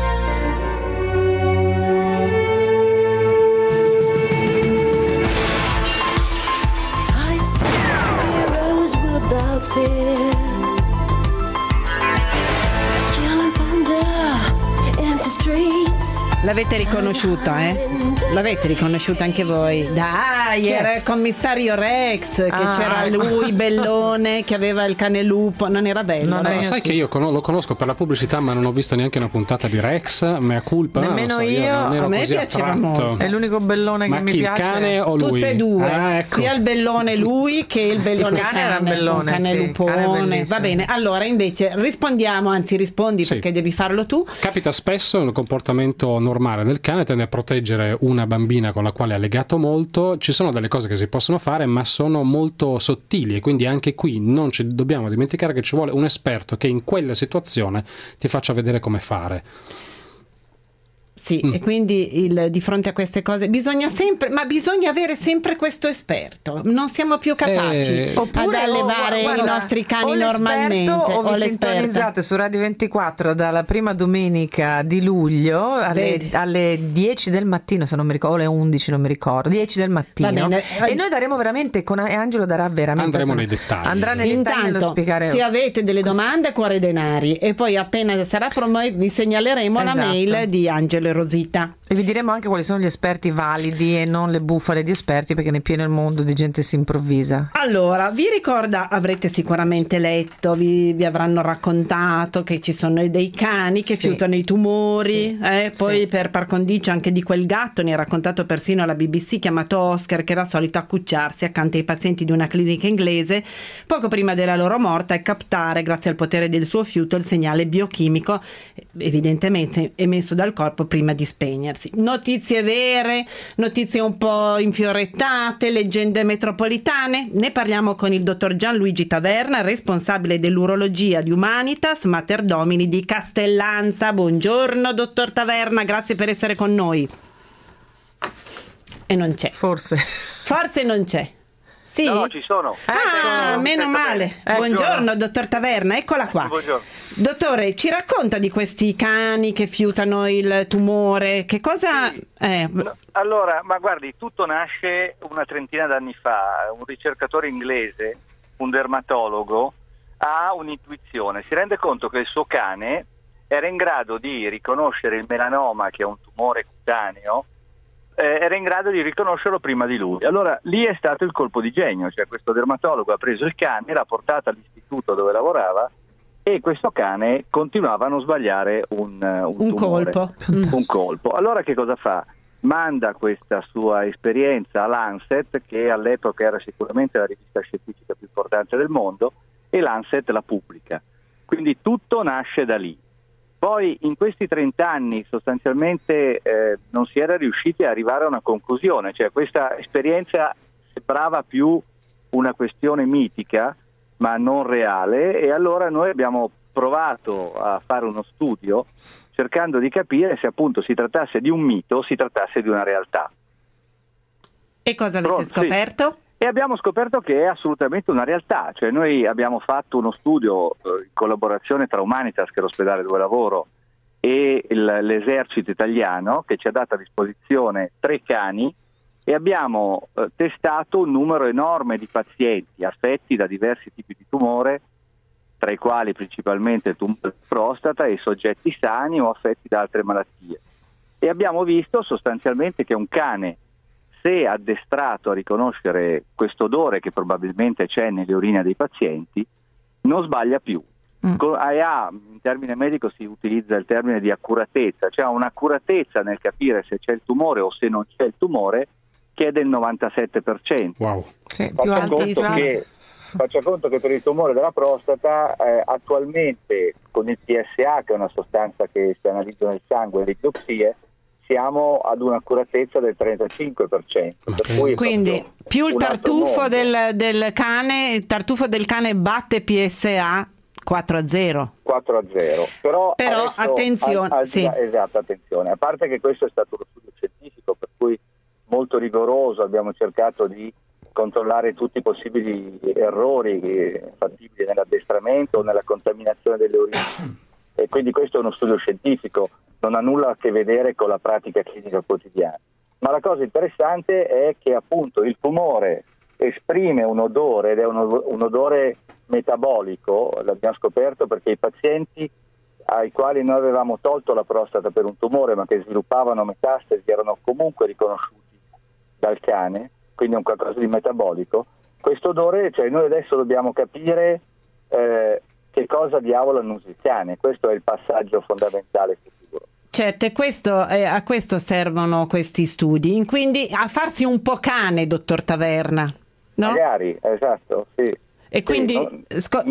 L'avete riconosciuta, L'avete riconosciuta anche voi? Dai, era il commissario Rex, che c'era lui, bellone, che aveva il cane lupo. Non era bello? Sai che io lo conosco per la pubblicità, ma non ho visto neanche una puntata di Rex. Mea culpa. Nemmeno io. A me piaceva molto. È l'unico bellone che mi piace. Il cane o lui? Tutte e due. Ecco. Sia il bellone lui che il bellone il cane. Era un bellone, cane lupone. Va bene, allora invece rispondi perché devi farlo tu. Capita spesso un comportamento normale del cane, tende a proteggere una bambina con la quale ha legato molto. Ci sono delle cose che si possono fare, ma sono molto sottili, e quindi anche qui non ci dobbiamo dimenticare che ci vuole un esperto che in quella situazione ti faccia vedere come fare. Sì, e quindi di fronte a queste cose bisogna avere sempre questo esperto. Non siamo più capaci ad allevare i nostri cani normalmente. O vi sintonizzate su Radio 24 dalla prima domenica di luglio alle 10 del mattino, se non mi ricordo, o alle 11, non mi ricordo, 10 del mattino. E noi daremo veramente, e Angelo darà veramente. Andremo nei dettagli. Andrà nei dettagli nello spiegare. Se avete delle domande, Cuore denari, e poi appena sarà promosso vi segnaleremo la mail di Angelo Rosita. E vi diremo anche quali sono gli esperti validi e non le bufale di esperti, perché ne è pieno il mondo di gente si improvvisa. Allora, vi ricorda, avrete sicuramente letto, vi avranno raccontato che ci sono dei cani che fiutano i tumori, poi per par condicio anche di quel gatto ne ha raccontato persino la BBC, chiamato Oscar, che era solito accucciarsi accanto ai pazienti di una clinica inglese poco prima della loro morte e captare, grazie al potere del suo fiuto, il segnale biochimico evidentemente emesso dal corpo prima di spegnersi. Notizie vere, notizie un po' infiorettate, leggende metropolitane? Ne parliamo con il dottor Gianluigi Taverna, responsabile dell'urologia di Humanitas Mater Domini di Castellanza. Buongiorno dottor Taverna, grazie per essere con noi. E non c'è. Forse non c'è. Sì? No, ci sono. Meno male. Buongiorno, dottor Taverna, eccola qua. Buongiorno. Dottore, ci racconta di questi cani che fiutano il tumore? Che cosa... Sì. Allora, ma guardi, tutto nasce una trentina d'anni fa. Un ricercatore inglese, un dermatologo, ha un'intuizione. Si rende conto che il suo cane era in grado di riconoscere il melanoma, che è un tumore cutaneo, era in grado di riconoscerlo prima di lui. Allora lì è stato il colpo di genio, cioè questo dermatologo ha preso il cane, l'ha portato all'istituto dove lavorava e questo cane continuava a non sbagliare un colpo. Un colpo. Allora che cosa fa? Manda questa sua esperienza a Lancet, che all'epoca era sicuramente la rivista scientifica più importante del mondo, e Lancet la pubblica. Quindi tutto nasce da lì. Poi in questi 30 anni sostanzialmente non si era riusciti ad arrivare a una conclusione, cioè questa esperienza sembrava più una questione mitica ma non reale, e allora noi abbiamo provato a fare uno studio cercando di capire se appunto si trattasse di un mito o si trattasse di una realtà. E cosa avete scoperto? Sì. E abbiamo scoperto che è assolutamente una realtà, cioè noi abbiamo fatto uno studio in collaborazione tra Humanitas, che è l'ospedale dove lavoro, e l'esercito italiano, che ci ha dato a disposizione 3 cani, e abbiamo testato un numero enorme di pazienti affetti da diversi tipi di tumore, tra i quali principalmente il tumore di prostata, e soggetti sani o affetti da altre malattie. E abbiamo visto sostanzialmente che un cane, se addestrato a riconoscere questo odore che probabilmente c'è nelle urine dei pazienti, non sbaglia più. Con AEA, in termine medico, si utilizza il termine di accuratezza, cioè un'accuratezza nel capire se c'è il tumore o se non c'è il tumore, che è del 97%. Wow. Sì, più alti. Faccia conto che per il tumore della prostata attualmente con il PSA, che è una sostanza che si analizza nel sangue, e le biopsie, siamo ad un'accuratezza del 35%. Per cui quindi più il tartufo del cane, il tartufo del cane batte PSA 4-0. 4-0. Però adesso, attenzione, sì. Esatto, attenzione. A parte che questo è stato uno studio scientifico, per cui molto rigoroso, abbiamo cercato di controllare tutti i possibili errori fattibili nell'addestramento o nella contaminazione delle urine. E quindi questo è uno studio scientifico, non ha nulla a che vedere con la pratica clinica quotidiana. Ma la cosa interessante è che appunto il tumore esprime un odore, ed è un odore metabolico, l'abbiamo scoperto perché i pazienti ai quali noi avevamo tolto la prostata per un tumore ma che sviluppavano metastasi erano comunque riconosciuti dal cane, quindi è un qualcosa di metabolico. Questo odore, cioè noi adesso dobbiamo capire che cosa diavolo annusa il cane, questo è il passaggio fondamentale futuro. Certo, e a questo servono questi studi, quindi a farsi un po' cane, dottor Taverna, no? Magari, esatto, sì. E quindi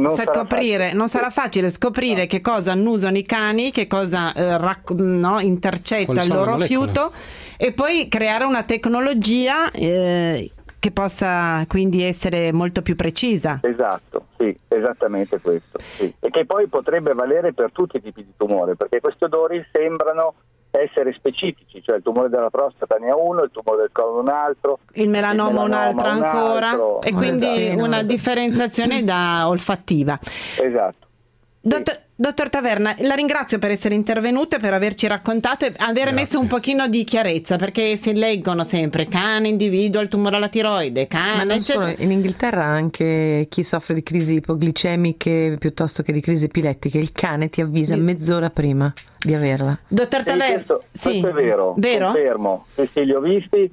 non sarà facile scoprire che cosa annusano i cani, che cosa intercetta il loro fiuto, e poi creare una tecnologia che possa quindi essere molto più precisa. Esatto, sì, esattamente questo. Sì. E che poi potrebbe valere per tutti i tipi di tumore, perché questi odori sembrano essere specifici, cioè il tumore della prostata ne ha uno, il tumore del colon un altro, il melanoma un altro ancora, e quindi una differenziazione olfattiva. Esatto. Dottor Taverna, la ringrazio per essere intervenuto e per averci raccontato e aver messo un pochino di chiarezza, perché si leggono sempre cane individua il tumore alla tiroide, cane, ma non solo, in Inghilterra anche chi soffre di crisi ipoglicemiche piuttosto che di crisi epilettiche, il cane ti avvisa mezz'ora prima di averla. Dottor Taverna, questo è vero? Confermo, sì, li ho visti,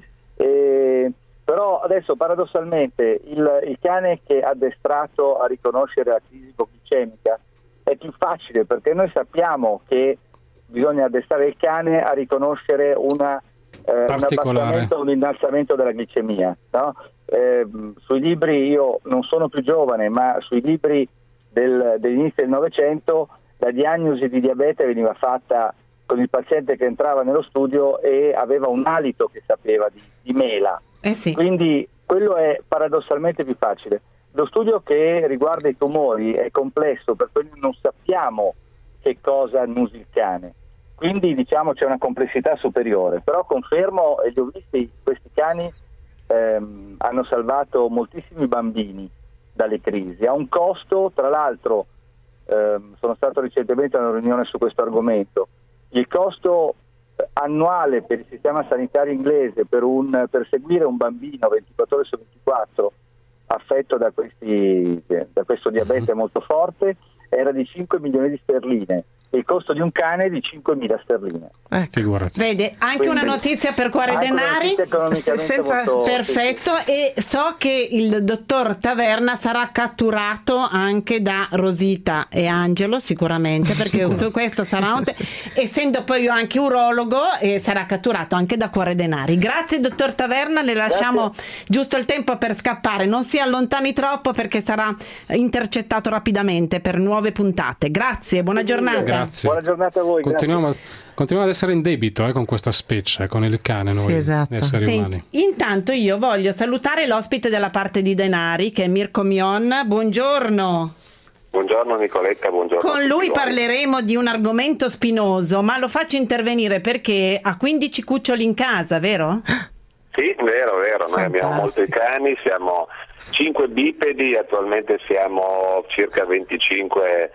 però adesso paradossalmente il cane che è addestrato a riconoscere la crisi ipoglicemica è più facile, perché noi sappiamo che bisogna addestrare il cane a riconoscere un abbassamento, un innalzamento della glicemia, no? Sui libri, io non sono più giovane, ma sui libri dell'inizio del Novecento la diagnosi di diabete veniva fatta con il paziente che entrava nello studio e aveva un alito che sapeva di mela. Sì. Quindi quello è paradossalmente più facile. Lo studio che riguarda i tumori è complesso, perché non sappiamo che cosa annusi il cane, quindi diciamo c'è una complessità superiore, però confermo, e li ho visti questi cani hanno salvato moltissimi bambini dalle crisi, a un costo, tra l'altro sono stato recentemente a una riunione su questo argomento, il costo annuale per il sistema sanitario inglese per seguire un bambino 24 ore su 24 affetto da questo diabete molto forte era di 5 milioni di sterline. Il costo di un cane è di 5.000 sterline. Vede, anche una notizia per Cuore Denari. Perfetto, e so che il dottor Taverna sarà catturato anche da Rosita e Angelo sicuramente, perché su questo sarà essendo poi io anche urologo, sarà catturato anche da Cuore Denari. Grazie dottor Taverna, le lasciamo giusto il tempo per scappare, non si allontani troppo perché sarà intercettato rapidamente per nuove puntate. Grazie, buona giornata. Grazie. Buona giornata a voi. Continuiamo ad essere in debito con questa specie, con il cane, noi esseri umani. Intanto io voglio salutare l'ospite della parte di Denari, che è Mirko Mion. Buongiorno. Buongiorno Nicoletta, buongiorno. Con lui parleremo di un argomento spinoso, ma lo faccio intervenire perché ha 15 cuccioli in casa, vero? Sì, vero. Noi abbiamo molti cani, siamo 5 bipedi, attualmente siamo circa 25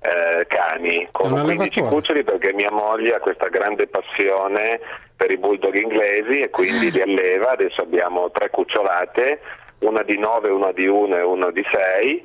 cani con 15 cuccioli, perché mia moglie ha questa grande passione per i bulldog inglesi e quindi li alleva. Adesso abbiamo 3 cucciolate, una di 9, una di 1 e una di 6,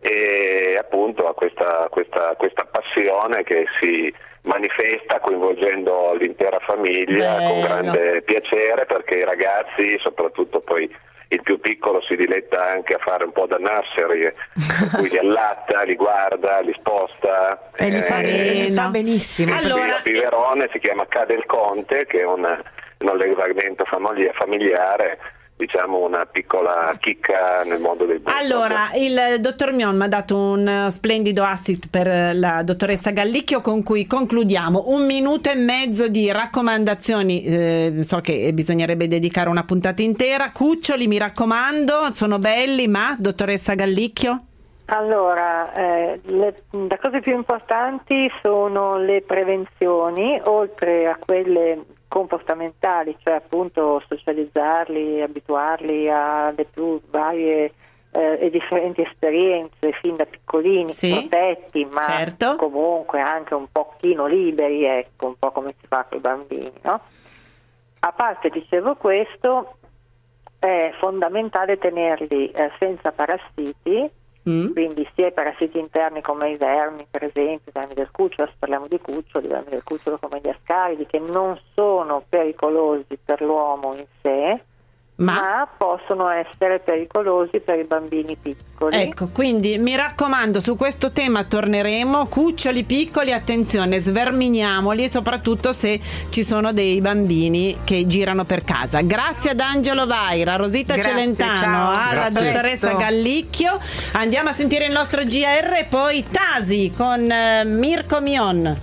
e appunto ha questa passione che si manifesta coinvolgendo l'intera famiglia. Bello. Con grande piacere, perché i ragazzi, soprattutto poi il più piccolo, si diletta anche a fare un po' da nursery, per cui li allatta, li guarda, li sposta e li fa benissimo. Allora, il biberone si chiama Cadel Conte, che è un allevamento familiare, diciamo una piccola chicca nel mondo del bulldog. Allora, il dottor Mion mi ha dato un splendido assist per la dottoressa Gallicchio, con cui concludiamo. 1 minuto e mezzo di raccomandazioni, so che bisognerebbe dedicare una puntata intera. Cuccioli, mi raccomando, sono belli, ma dottoressa Gallicchio? Allora, le cose più importanti sono le prevenzioni, oltre a quelle comportamentali, cioè appunto socializzarli, abituarli alle più varie e differenti esperienze fin da piccolini, protetti, ma comunque anche un pochino liberi, ecco, un po' come si fa con i bambini, no? A parte, dicevo questo, è fondamentale tenerli senza parassiti, quindi sia i parassiti interni come i vermi, per esempio i vermi del cucciolo, se parliamo di cuccioli, i vermi del cucciolo come gli ascaridi, che non sono pericolosi per l'uomo in sé, ma possono essere pericolosi per i bambini piccoli. Ecco, quindi mi raccomando, su questo tema torneremo. Cuccioli piccoli, attenzione, sverminiamoli, e soprattutto se ci sono dei bambini che girano per casa. Grazie ad Angelo Vaira, Rosita Celentano, alla dottoressa Gallicchio. Andiamo a sentire il nostro GR e poi Tasi con Mirko Mion.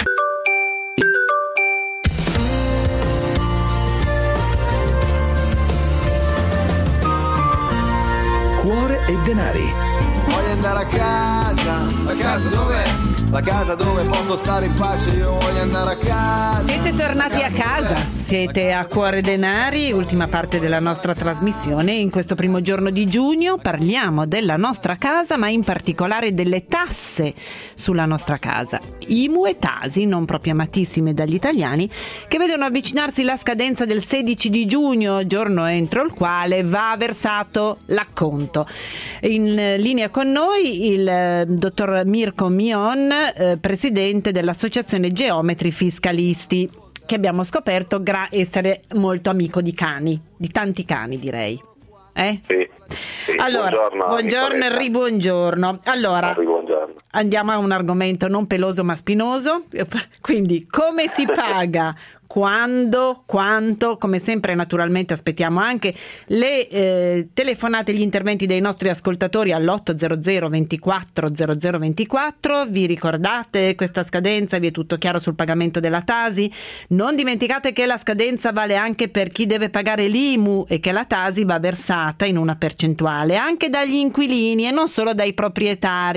Cuore e Denari. Voglio andare a casa. La casa dov'è? La casa dove posso stare in pace, io voglio andare a casa. Siete tornati a casa, siete a Cuore Denari, ultima parte della nostra trasmissione. In questo primo giorno di giugno parliamo della nostra casa, ma in particolare delle tasse sulla nostra casa. IMU e Tasi, non proprio amatissime dagli italiani, che vedono avvicinarsi la scadenza del 16 di giugno, giorno entro il quale va versato l'acconto. In linea con noi il dottor Mirko Mion, presidente dell'associazione Geometri Fiscalisti, che abbiamo scoperto essere molto amico di cani, di tanti cani, direi. Sì. Allora, buongiorno e ribuongiorno. Allora, andiamo a un argomento non peloso ma spinoso. Quindi, come si paga? Quando, quanto, come sempre naturalmente aspettiamo anche le telefonate, gli interventi dei nostri ascoltatori all'800 24 0024. Vi ricordate questa scadenza? Vi è tutto chiaro sul pagamento della Tasi? Non dimenticate che la scadenza vale anche per chi deve pagare l'IMU e che la Tasi va versata in una percentuale anche dagli inquilini e non solo dai proprietari.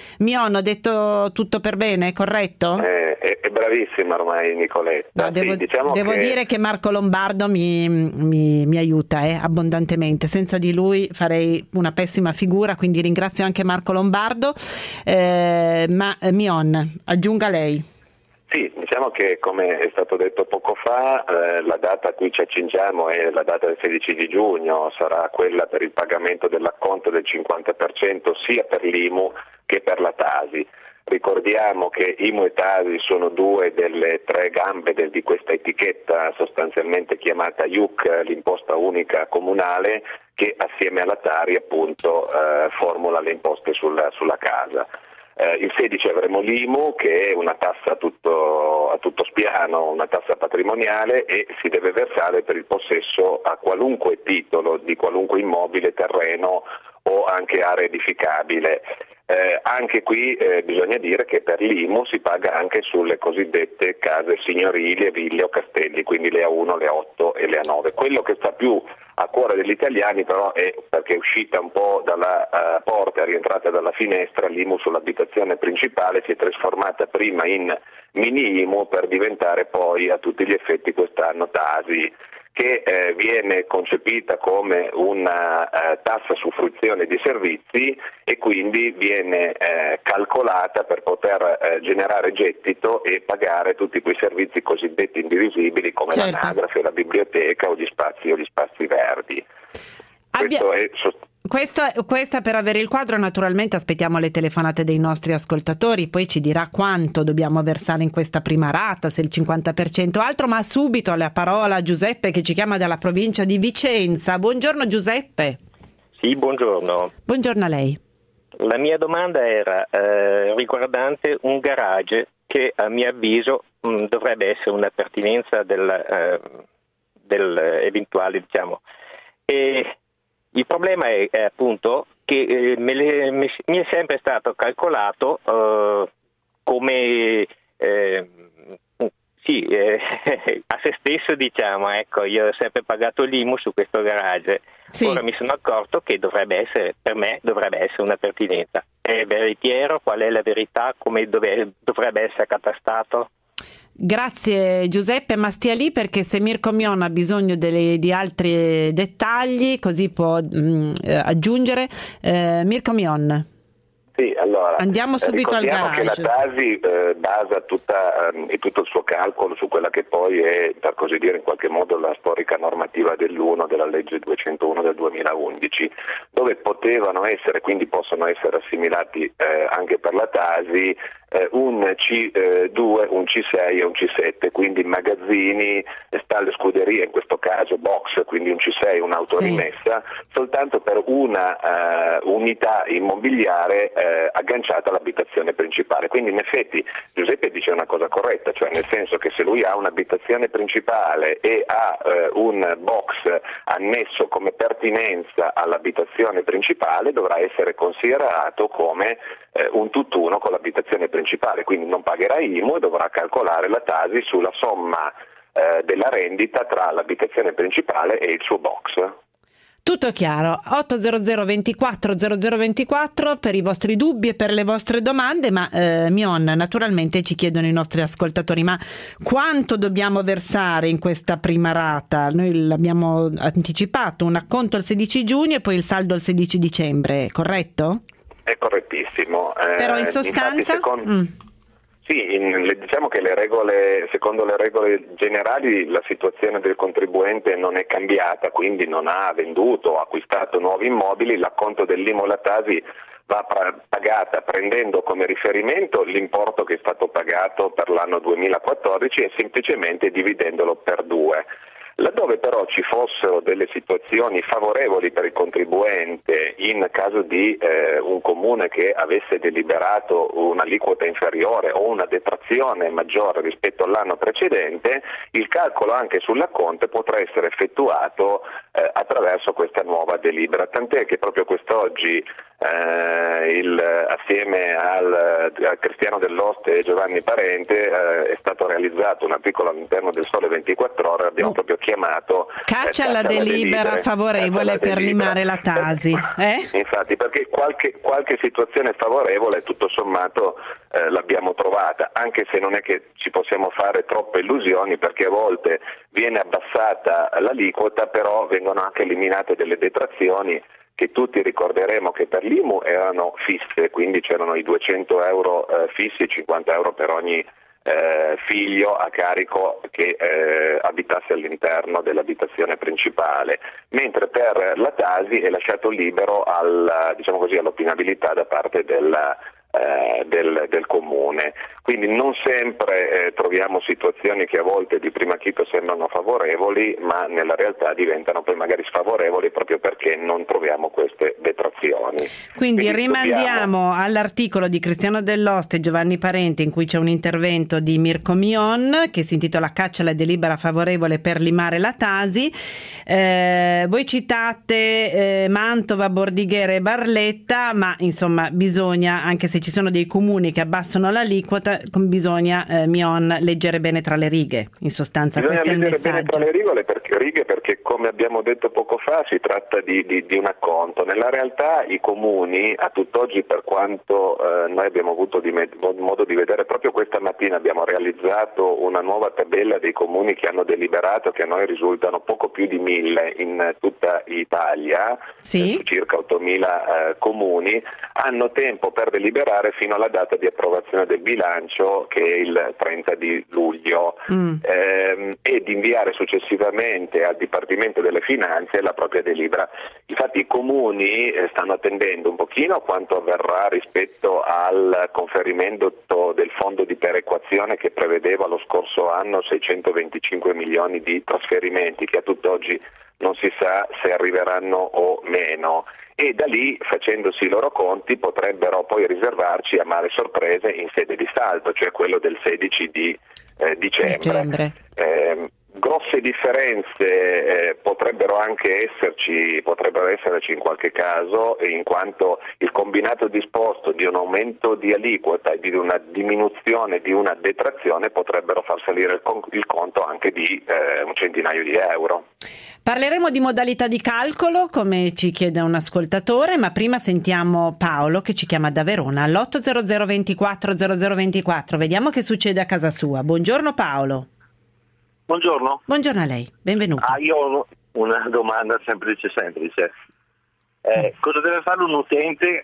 Mion, ho detto tutto per bene, corretto? È bravissima ormai Nicoletta. No, devo dire che Marco Lombardo mi aiuta abbondantemente, senza di lui farei una pessima figura, quindi ringrazio anche Marco Lombardo, ma Mion, aggiunga lei. Sì, diciamo che come è stato detto poco fa, la data a cui ci accingiamo è la data del 16 di giugno, sarà quella per il pagamento dell'acconto del 50% sia per l'IMU che per la Tasi. Ricordiamo che IMU e Tasi sono due delle tre gambe di questa etichetta sostanzialmente chiamata IUC, l'imposta unica comunale, che assieme alla Tari appunto formula le imposte sulla casa. Il 16 avremo l'IMU, che è una tassa a tutto spiano, una tassa patrimoniale, e si deve versare per il possesso a qualunque titolo di qualunque immobile, terreno o anche area edificabile. Anche qui bisogna dire che per l'IMU si paga anche sulle cosiddette case signorili e ville o castelli, quindi le A1, le A8 e le A9. Quello che sta più a cuore degli italiani però è, perché è uscita un po' dalla porta, è rientrata dalla finestra, l'IMU sull'abitazione principale si è trasformata prima in mini IMU per diventare poi a tutti gli effetti quest'anno Tasi, che viene concepita come una tassa su fruizione di servizi e quindi viene calcolata per poter generare gettito e pagare tutti quei servizi cosiddetti indivisibili come l'anagrafe, la biblioteca o gli spazi verdi. Questa per avere il quadro, naturalmente aspettiamo le telefonate dei nostri ascoltatori, poi ci dirà quanto dobbiamo versare in questa prima rata, se il 50% o altro, ma subito la parola a Giuseppe che ci chiama dalla provincia di Vicenza. Buongiorno Giuseppe. Sì, buongiorno. Buongiorno a lei. La mia domanda era riguardante un garage che a mio avviso dovrebbe essere una pertinenza dell'eventuale, diciamo. E il problema è appunto che mi è sempre stato calcolato come a se stesso, diciamo, ecco, io ho sempre pagato l'IMU su questo garage. Sì. Ora mi sono accorto che per me dovrebbe essere una pertinenza. È veritiero? Qual è la verità? Come dovrebbe essere catastato? Grazie Giuseppe, ma stia lì perché se Mirko Mion ha bisogno di altri dettagli così può aggiungere. Mirko Mion. Sì, allora, andiamo subito al garage. Che la Tasi basa tutto il suo calcolo su quella che poi è, per così dire, in qualche modo la storica normativa dell'1 della legge 201 del 2011, dove potevano essere, quindi possono essere assimilati anche per la Tasi un C2, un C6 e un C7, quindi magazzini, stalle, scuderie, in questo caso box, quindi un C6, un'autorimessa, soltanto per una unità immobiliare agganciata all'abitazione principale. Quindi in effetti Giuseppe dice una cosa corretta, cioè nel senso che se lui ha un'abitazione principale e ha un box annesso come pertinenza all'abitazione principale, dovrà essere considerato come un tutt'uno con l'abitazione principale, quindi non pagherà IMU e dovrà calcolare la Tasi sulla somma della rendita tra l'abitazione principale e il suo box. Tutto chiaro. 800 24 0024 per i vostri dubbi e per le vostre domande, ma Mion, naturalmente ci chiedono i nostri ascoltatori, ma quanto dobbiamo versare in questa prima rata? Noi l'abbiamo anticipato, un acconto il 16 giugno e poi il saldo il 16 dicembre, corretto? È correttissimo. Però in sostanza... Infatti, diciamo che secondo le regole generali la situazione del contribuente non è cambiata, quindi non ha venduto o acquistato nuovi immobili, l'acconto dell'IMU e la Tasi va pagata prendendo come riferimento l'importo che è stato pagato per l'anno 2014 e semplicemente dividendolo per 2. Laddove però ci fossero delle situazioni favorevoli per il contribuente in caso di un comune che avesse deliberato un'aliquota inferiore o una detrazione maggiore rispetto all'anno precedente, il calcolo anche sull'acconto potrà essere effettuato attraverso questa nuova delibera, tant'è che proprio quest'oggi assieme al Cristiano Dell'Oste e Giovanni Parente è stato realizzato un articolo all'interno del Sole 24 Ore, abbiamo proprio chiamato caccia alla delibera favorevole per limare la Tasi. Infatti, perché qualche situazione favorevole tutto sommato l'abbiamo trovata, anche se non è che ci possiamo fare troppe illusioni, perché a volte viene abbassata l'aliquota, però vengono anche eliminate delle detrazioni che tutti ricorderemo che per l'IMU erano fisse, quindi c'erano i 200 euro fissi, 50 euro per ogni figlio a carico che abitasse all'interno dell'abitazione principale, mentre per la Tasi è lasciato libero all'opinabilità da parte del comune. Quindi non sempre troviamo situazioni che a volte di prima acchito sembrano favorevoli, ma nella realtà diventano poi magari sfavorevoli proprio perché non troviamo queste detrazioni. Quindi rimandiamo all'articolo di Cristiano Dell'Oste e Giovanni Parente, in cui c'è un intervento di Mirko Mion che si intitola Caccia alla delibera favorevole per limare la Tasi. Voi citate Mantova, Bordighera e Barletta, ma insomma bisogna, anche se ci sono dei comuni che abbassano l'aliquota, bisogna Mion leggere bene tra le righe, in sostanza bisogna questo è il messaggio. Bene tra le righe perché come abbiamo detto poco fa si tratta di un acconto. Nella realtà i comuni a tutt'oggi, per quanto noi abbiamo avuto modo di vedere proprio questa mattina, abbiamo realizzato una nuova tabella dei comuni che hanno deliberato, che a noi risultano poco più di 1000 in tutta Italia, su circa 8000 comuni, hanno tempo per deliberare fino alla data di approvazione del bilancio, che è il 30 di luglio, e di inviare successivamente al Dipartimento delle Finanze la propria delibera. Infatti i comuni stanno attendendo un pochino a quanto avverrà rispetto al conferimento del fondo di perequazione che prevedeva lo scorso anno 625 milioni di trasferimenti, che a tutt'oggi non si sa se arriveranno o meno. E da lì, facendosi i loro conti, potrebbero poi riservarci amare sorprese in sede di saldo, cioè quello del 16 di dicembre. Grosse differenze potrebbero esserci in qualche caso, in quanto il combinato disposto di un aumento di aliquota e di una diminuzione di una detrazione potrebbero far salire il conto anche di un centinaio di euro. Parleremo di modalità di calcolo, come ci chiede un ascoltatore, ma prima sentiamo Paolo che ci chiama da Verona all'800 24 0024. Vediamo che succede a casa sua. Buongiorno Paolo. Buongiorno. Buongiorno a lei, benvenuto. Io ho una domanda semplice. Cosa deve fare un utente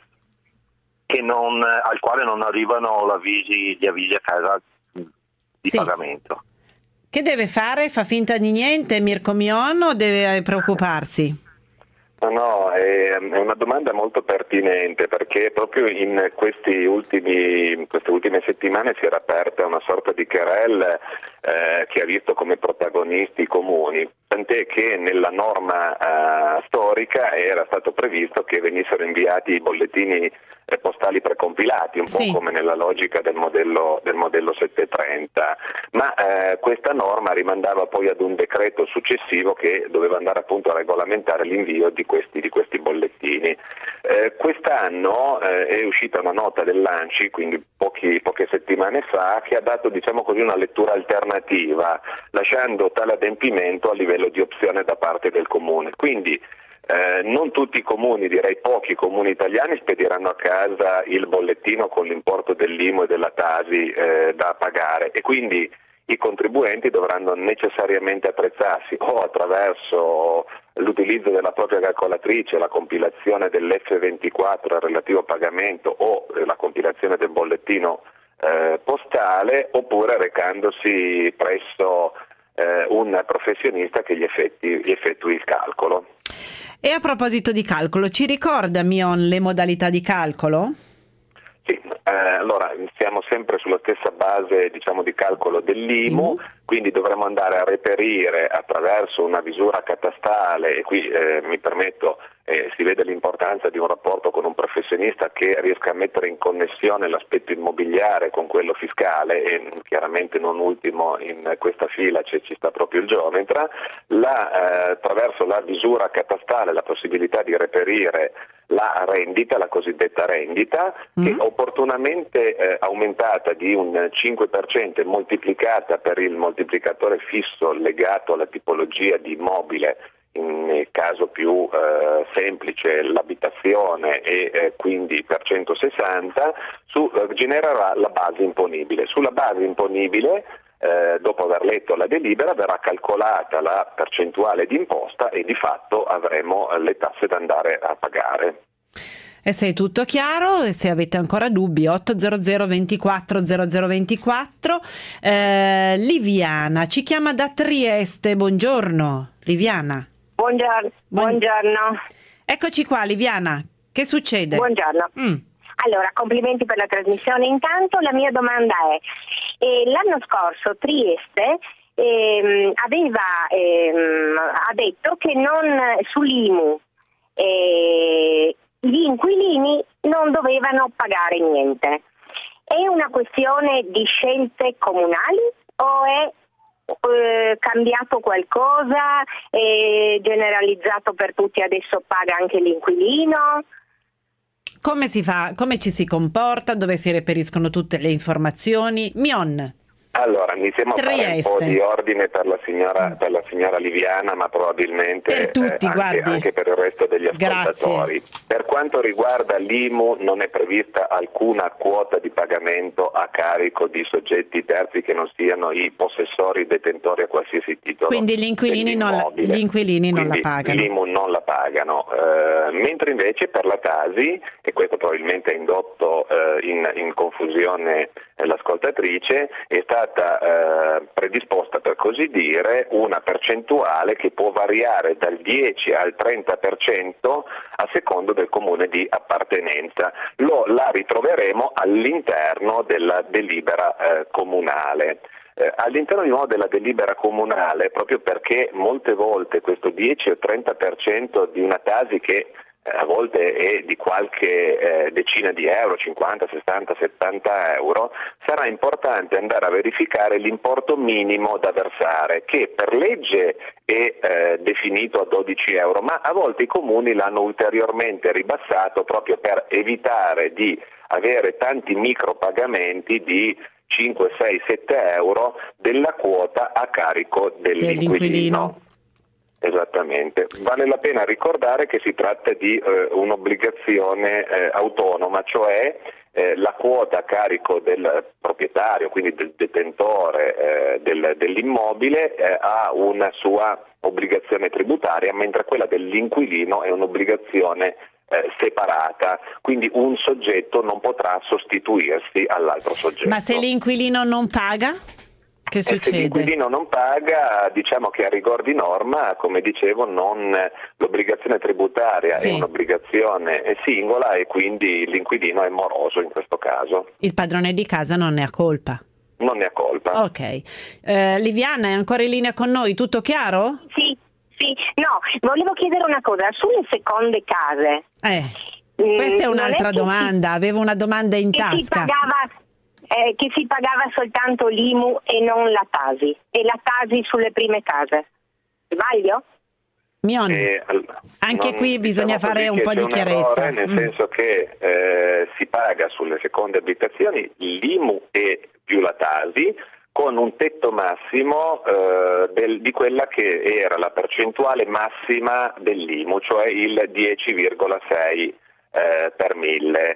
al quale non arrivano gli avvisi a casa di pagamento? Che deve fare? Fa finta di niente Mirko Mion o deve preoccuparsi? No, è una domanda molto pertinente, perché proprio in queste ultime settimane si era aperta una sorta di querelle che ha visto come protagonisti i comuni, tant'è che nella norma storica era stato previsto che venissero inviati i bollettini postali precompilati, un po' come nella logica del modello 730, ma questa norma rimandava poi ad un decreto successivo che doveva andare appunto a regolamentare l'invio di questi bollettini. Quest'anno è uscita una nota dell'ANCI, quindi poche settimane fa, che ha dato una lettura alternativa, lasciando tale adempimento a livello di opzione da parte del comune. Quindi non tutti i comuni, direi pochi comuni italiani, spediranno a casa il bollettino con l'importo dell'IMU e della Tasi da pagare, e quindi i contribuenti dovranno necessariamente attrezzarsi o attraverso l'utilizzo della propria calcolatrice, la compilazione dell'F24 al relativo pagamento o la compilazione del bollettino postale, oppure recandosi presso un professionista che gli effettui il calcolo. E a proposito di calcolo, ci ricorda Mion le modalità di calcolo? Sì, allora siamo sempre sulla stessa base di calcolo dell'IMU, quindi dovremo andare a reperire attraverso una visura catastale, e qui mi permetto, si vede l'importanza di un rapporto con un professionista che riesca a mettere in connessione l'aspetto immobiliare con quello fiscale, e chiaramente non ultimo in questa fila ci sta proprio il geometra, attraverso la visura catastale la possibilità di reperire la rendita, la cosiddetta rendita, che opportunamente aumentata di un 5% e moltiplicata per il moltiplicatore fisso legato alla tipologia di immobile, nel caso più semplice l'abitazione, e quindi per 160, genererà la base imponibile. Sulla base imponibile, dopo aver letto la delibera, verrà calcolata la percentuale di imposta e di fatto avremo le tasse da andare a pagare. E se è tutto chiaro, e se avete ancora dubbi, 800 24 0024. Liviana ci chiama da Trieste. Buongiorno Liviana. Buongiorno. Eccoci qua Liviana, che succede? Buongiorno. Allora, complimenti per la trasmissione. Intanto la mia domanda è, l'anno scorso Trieste ha detto che sull'IMU gli inquilini non dovevano pagare niente. È una questione di scelte comunali o è cambiato qualcosa, è generalizzato per tutti, adesso paga anche l'inquilino? Come si fa? Come ci si comporta? Dove si reperiscono tutte le informazioni? Mion. Allora, iniziamo a fare un po' di ordine per la signora Liviana, ma probabilmente per tutti, anche per il resto degli ascoltatori. Grazie. Per quanto riguarda l'IMU, non è prevista alcuna quota di pagamento a carico di soggetti terzi che non siano i possessori detentori a qualsiasi titolo. Quindi gli inquilini non la pagano. L'IMU non la pagano. Mentre invece per la Tasi, e questo probabilmente ha indotto in confusione l'ascoltatrice, è stata predisposta, per così dire, una percentuale che può variare dal 10 al 30% a secondo del comune di appartenenza. La ritroveremo all'interno della delibera comunale. All'interno di nuovo della delibera comunale, proprio perché molte volte questo 10 o 30% di una Tasi che a volte è di qualche decina di euro, 50, 60, 70 euro, sarà importante andare a verificare l'importo minimo da versare, che per legge è definito a 12 euro, ma a volte i comuni l'hanno ulteriormente ribassato proprio per evitare di avere tanti micropagamenti di 5, 6, 7 euro della quota a carico dell'inquilino. Esattamente. Vale la pena ricordare che si tratta di un'obbligazione autonoma, cioè la quota a carico del proprietario, quindi del detentore dell'immobile, ha una sua obbligazione tributaria, mentre quella dell'inquilino è un'obbligazione separata, quindi un soggetto non potrà sostituirsi all'altro soggetto. Ma se l'inquilino non paga? Che succede? Se l'inquilino non paga, diciamo che a rigor di norma, come dicevo, l'obbligazione tributaria è un'obbligazione singola e quindi l'inquilino è moroso in questo caso. Il padrone di casa non ne ha colpa? Non ne ha colpa. Ok. Liviana, è ancora in linea con noi? Tutto chiaro? Sì. No, volevo chiedere una cosa. Sulle seconde case... questa è un'altra domanda. Avevo una domanda in tasca. Che si pagava soltanto l'IMU e non la Tasi, e la Tasi sulle prime case. Sbaglio? Mion, anche qui bisogna fare un po' di chiarezza. Nel senso che si paga sulle seconde abitazioni l'IMU e più la Tasi, con un tetto massimo di quella che era la percentuale massima dell'IMU, cioè il 10,6 per 1000.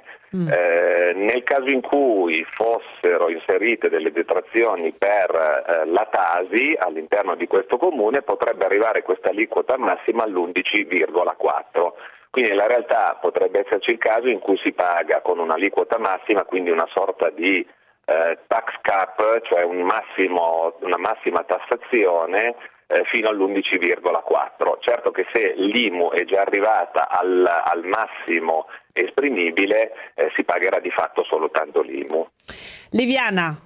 Nel caso in cui fossero inserite delle detrazioni per la Tasi all'interno di questo comune, potrebbe arrivare questa aliquota massima all'11,4. Quindi nella realtà potrebbe esserci il caso in cui si paga con un'aliquota massima, quindi una sorta di tax cap, cioè una massima tassazione fino all'11,4. Certo che se l'IMU è già arrivata al massimo esprimibile, si pagherà di fatto soltanto l'IMU. Liviana,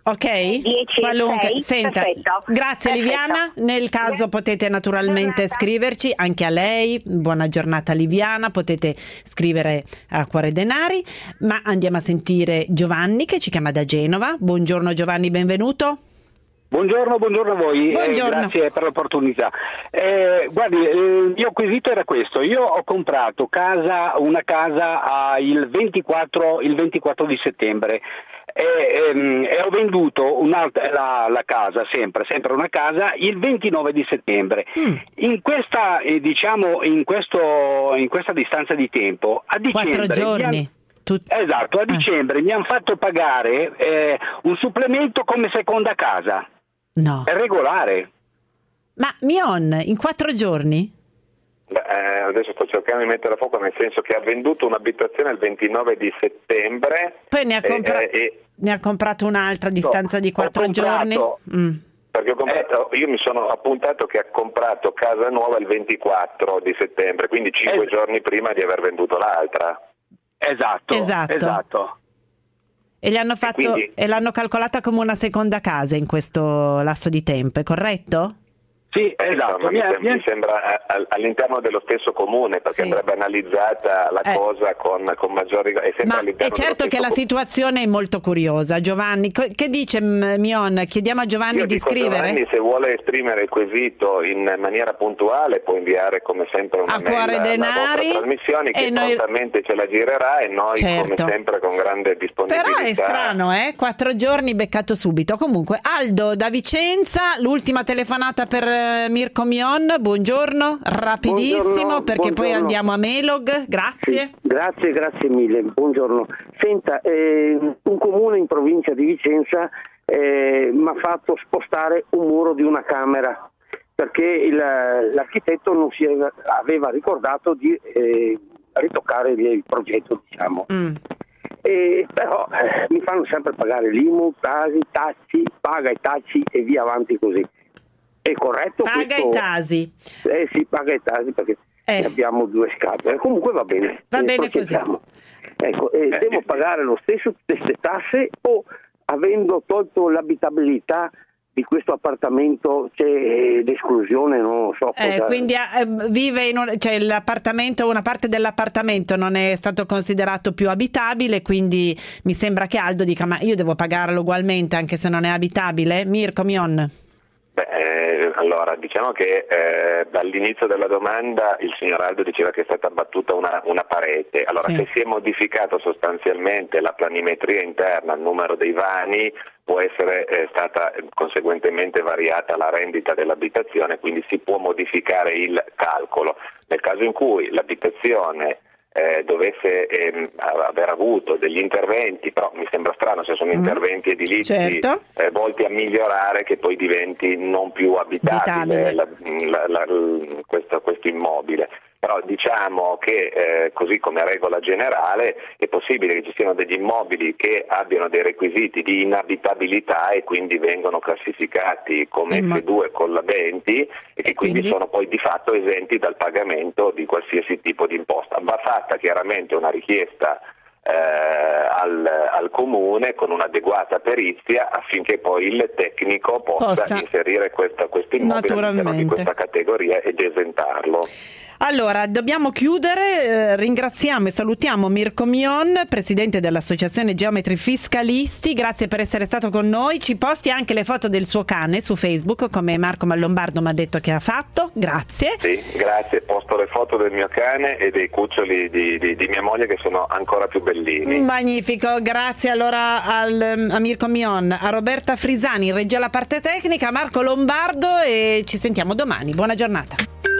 ok? Qualunque. Senta, grazie Liviana. Nel caso potete naturalmente scriverci anche a lei. Buona giornata Liviana, potete scrivere a Cuore Denari, ma andiamo a sentire Giovanni che ci chiama da Genova. Buongiorno Giovanni, benvenuto. Buongiorno a voi, grazie per l'opportunità. Guardi, il mio quesito era questo: io ho comprato una casa il 24 di settembre e ho venduto la casa, sempre una casa, il 29 di settembre. In questa in questa distanza di tempo, a dicembre 4 giorni. Esatto, a dicembre mi hanno fatto pagare un supplemento come seconda casa. No. È regolare. Ma Mion, in 4 giorni? Adesso sto cercando di mettere a fuoco, nel senso che ha venduto un'abitazione il 29 di settembre. Poi ne ha comprato un'altra a distanza di 4 giorni? Perché io mi sono appuntato che ha comprato casa nuova il 24 di settembre, quindi 5 giorni prima di aver venduto l'altra. Esatto. E l'hanno calcolata come una seconda casa in questo lasso di tempo, è corretto? Sì, esatto. Ma mi sembra all'interno dello stesso comune, perché andrebbe analizzata la cosa con maggiori... Ma è certo che la situazione è molto curiosa. Giovanni, che dice Mion? Chiediamo a Giovanni di scrivere? Giovanni, se vuole esprimere il quesito in maniera puntuale, può inviare come sempre una mail Cuore Denari trasmissioni che prontamente ce la girerà, e noi come sempre con grande disponibilità. Però è strano, 4 giorni beccato subito. Comunque, Aldo da Vicenza, l'ultima telefonata per Mirko Mion, buongiorno, rapidissimo, perché poi andiamo a Melog, grazie. Sì, grazie mille, buongiorno. Senta, un comune in provincia di Vicenza mi ha fatto spostare un muro di una camera, perché l'architetto non si aveva ricordato di ritoccare il progetto, diciamo. Però mi fanno sempre pagare l'IMU, taxi, paga i taxi e via avanti così. È corretto? Paga i tasi. Sì, paga i tasi, perché abbiamo 2 scatole. Comunque va bene. Va bene così. Ecco, devo pagare lo stesso queste tasse, o avendo tolto l'abitabilità di questo appartamento c'è l'esclusione, non lo so. Quindi vive l'appartamento, una parte dell'appartamento non è stato considerato più abitabile, quindi mi sembra che Aldo dica: ma io devo pagarlo ugualmente anche se non è abitabile? Mirko Mion. Allora, diciamo che dall'inizio della domanda il signor Aldo diceva che è stata abbattuta una parete. Allora, se si è modificato sostanzialmente la planimetria interna, il numero dei vani, può essere stata conseguentemente variata la rendita dell'abitazione, quindi si può modificare il calcolo. Nel caso in cui l'abitazione dovesse aver avuto degli interventi, però mi sembra strano se sono interventi edilizi volti a migliorare, che poi diventi non più abitabile questo immobile. Però diciamo che così come regola generale è possibile che ci siano degli immobili che abbiano dei requisiti di inabitabilità e quindi vengono classificati come F2 collabenti e che quindi sono poi di fatto esenti dal pagamento di qualsiasi tipo di imposta. Va fatta chiaramente una richiesta al comune con un'adeguata perizia affinché poi il tecnico possa inserire questo immobile all'interno di questa categoria ed esentarlo. Allora, dobbiamo chiudere, ringraziamo e salutiamo Mirko Mion, presidente dell'Associazione Geometri Fiscalisti, grazie per essere stato con noi. Ci posti anche le foto del suo cane su Facebook, come Marco Mallombardo mi ha detto che ha fatto, grazie. Sì, grazie, posto le foto del mio cane e dei cuccioli di mia moglie che sono ancora più bellini. Magnifico, grazie allora a Mirko Mion, a Roberta Frisani in regia alla parte tecnica, a Marco Lombardo, e ci sentiamo domani, buona giornata.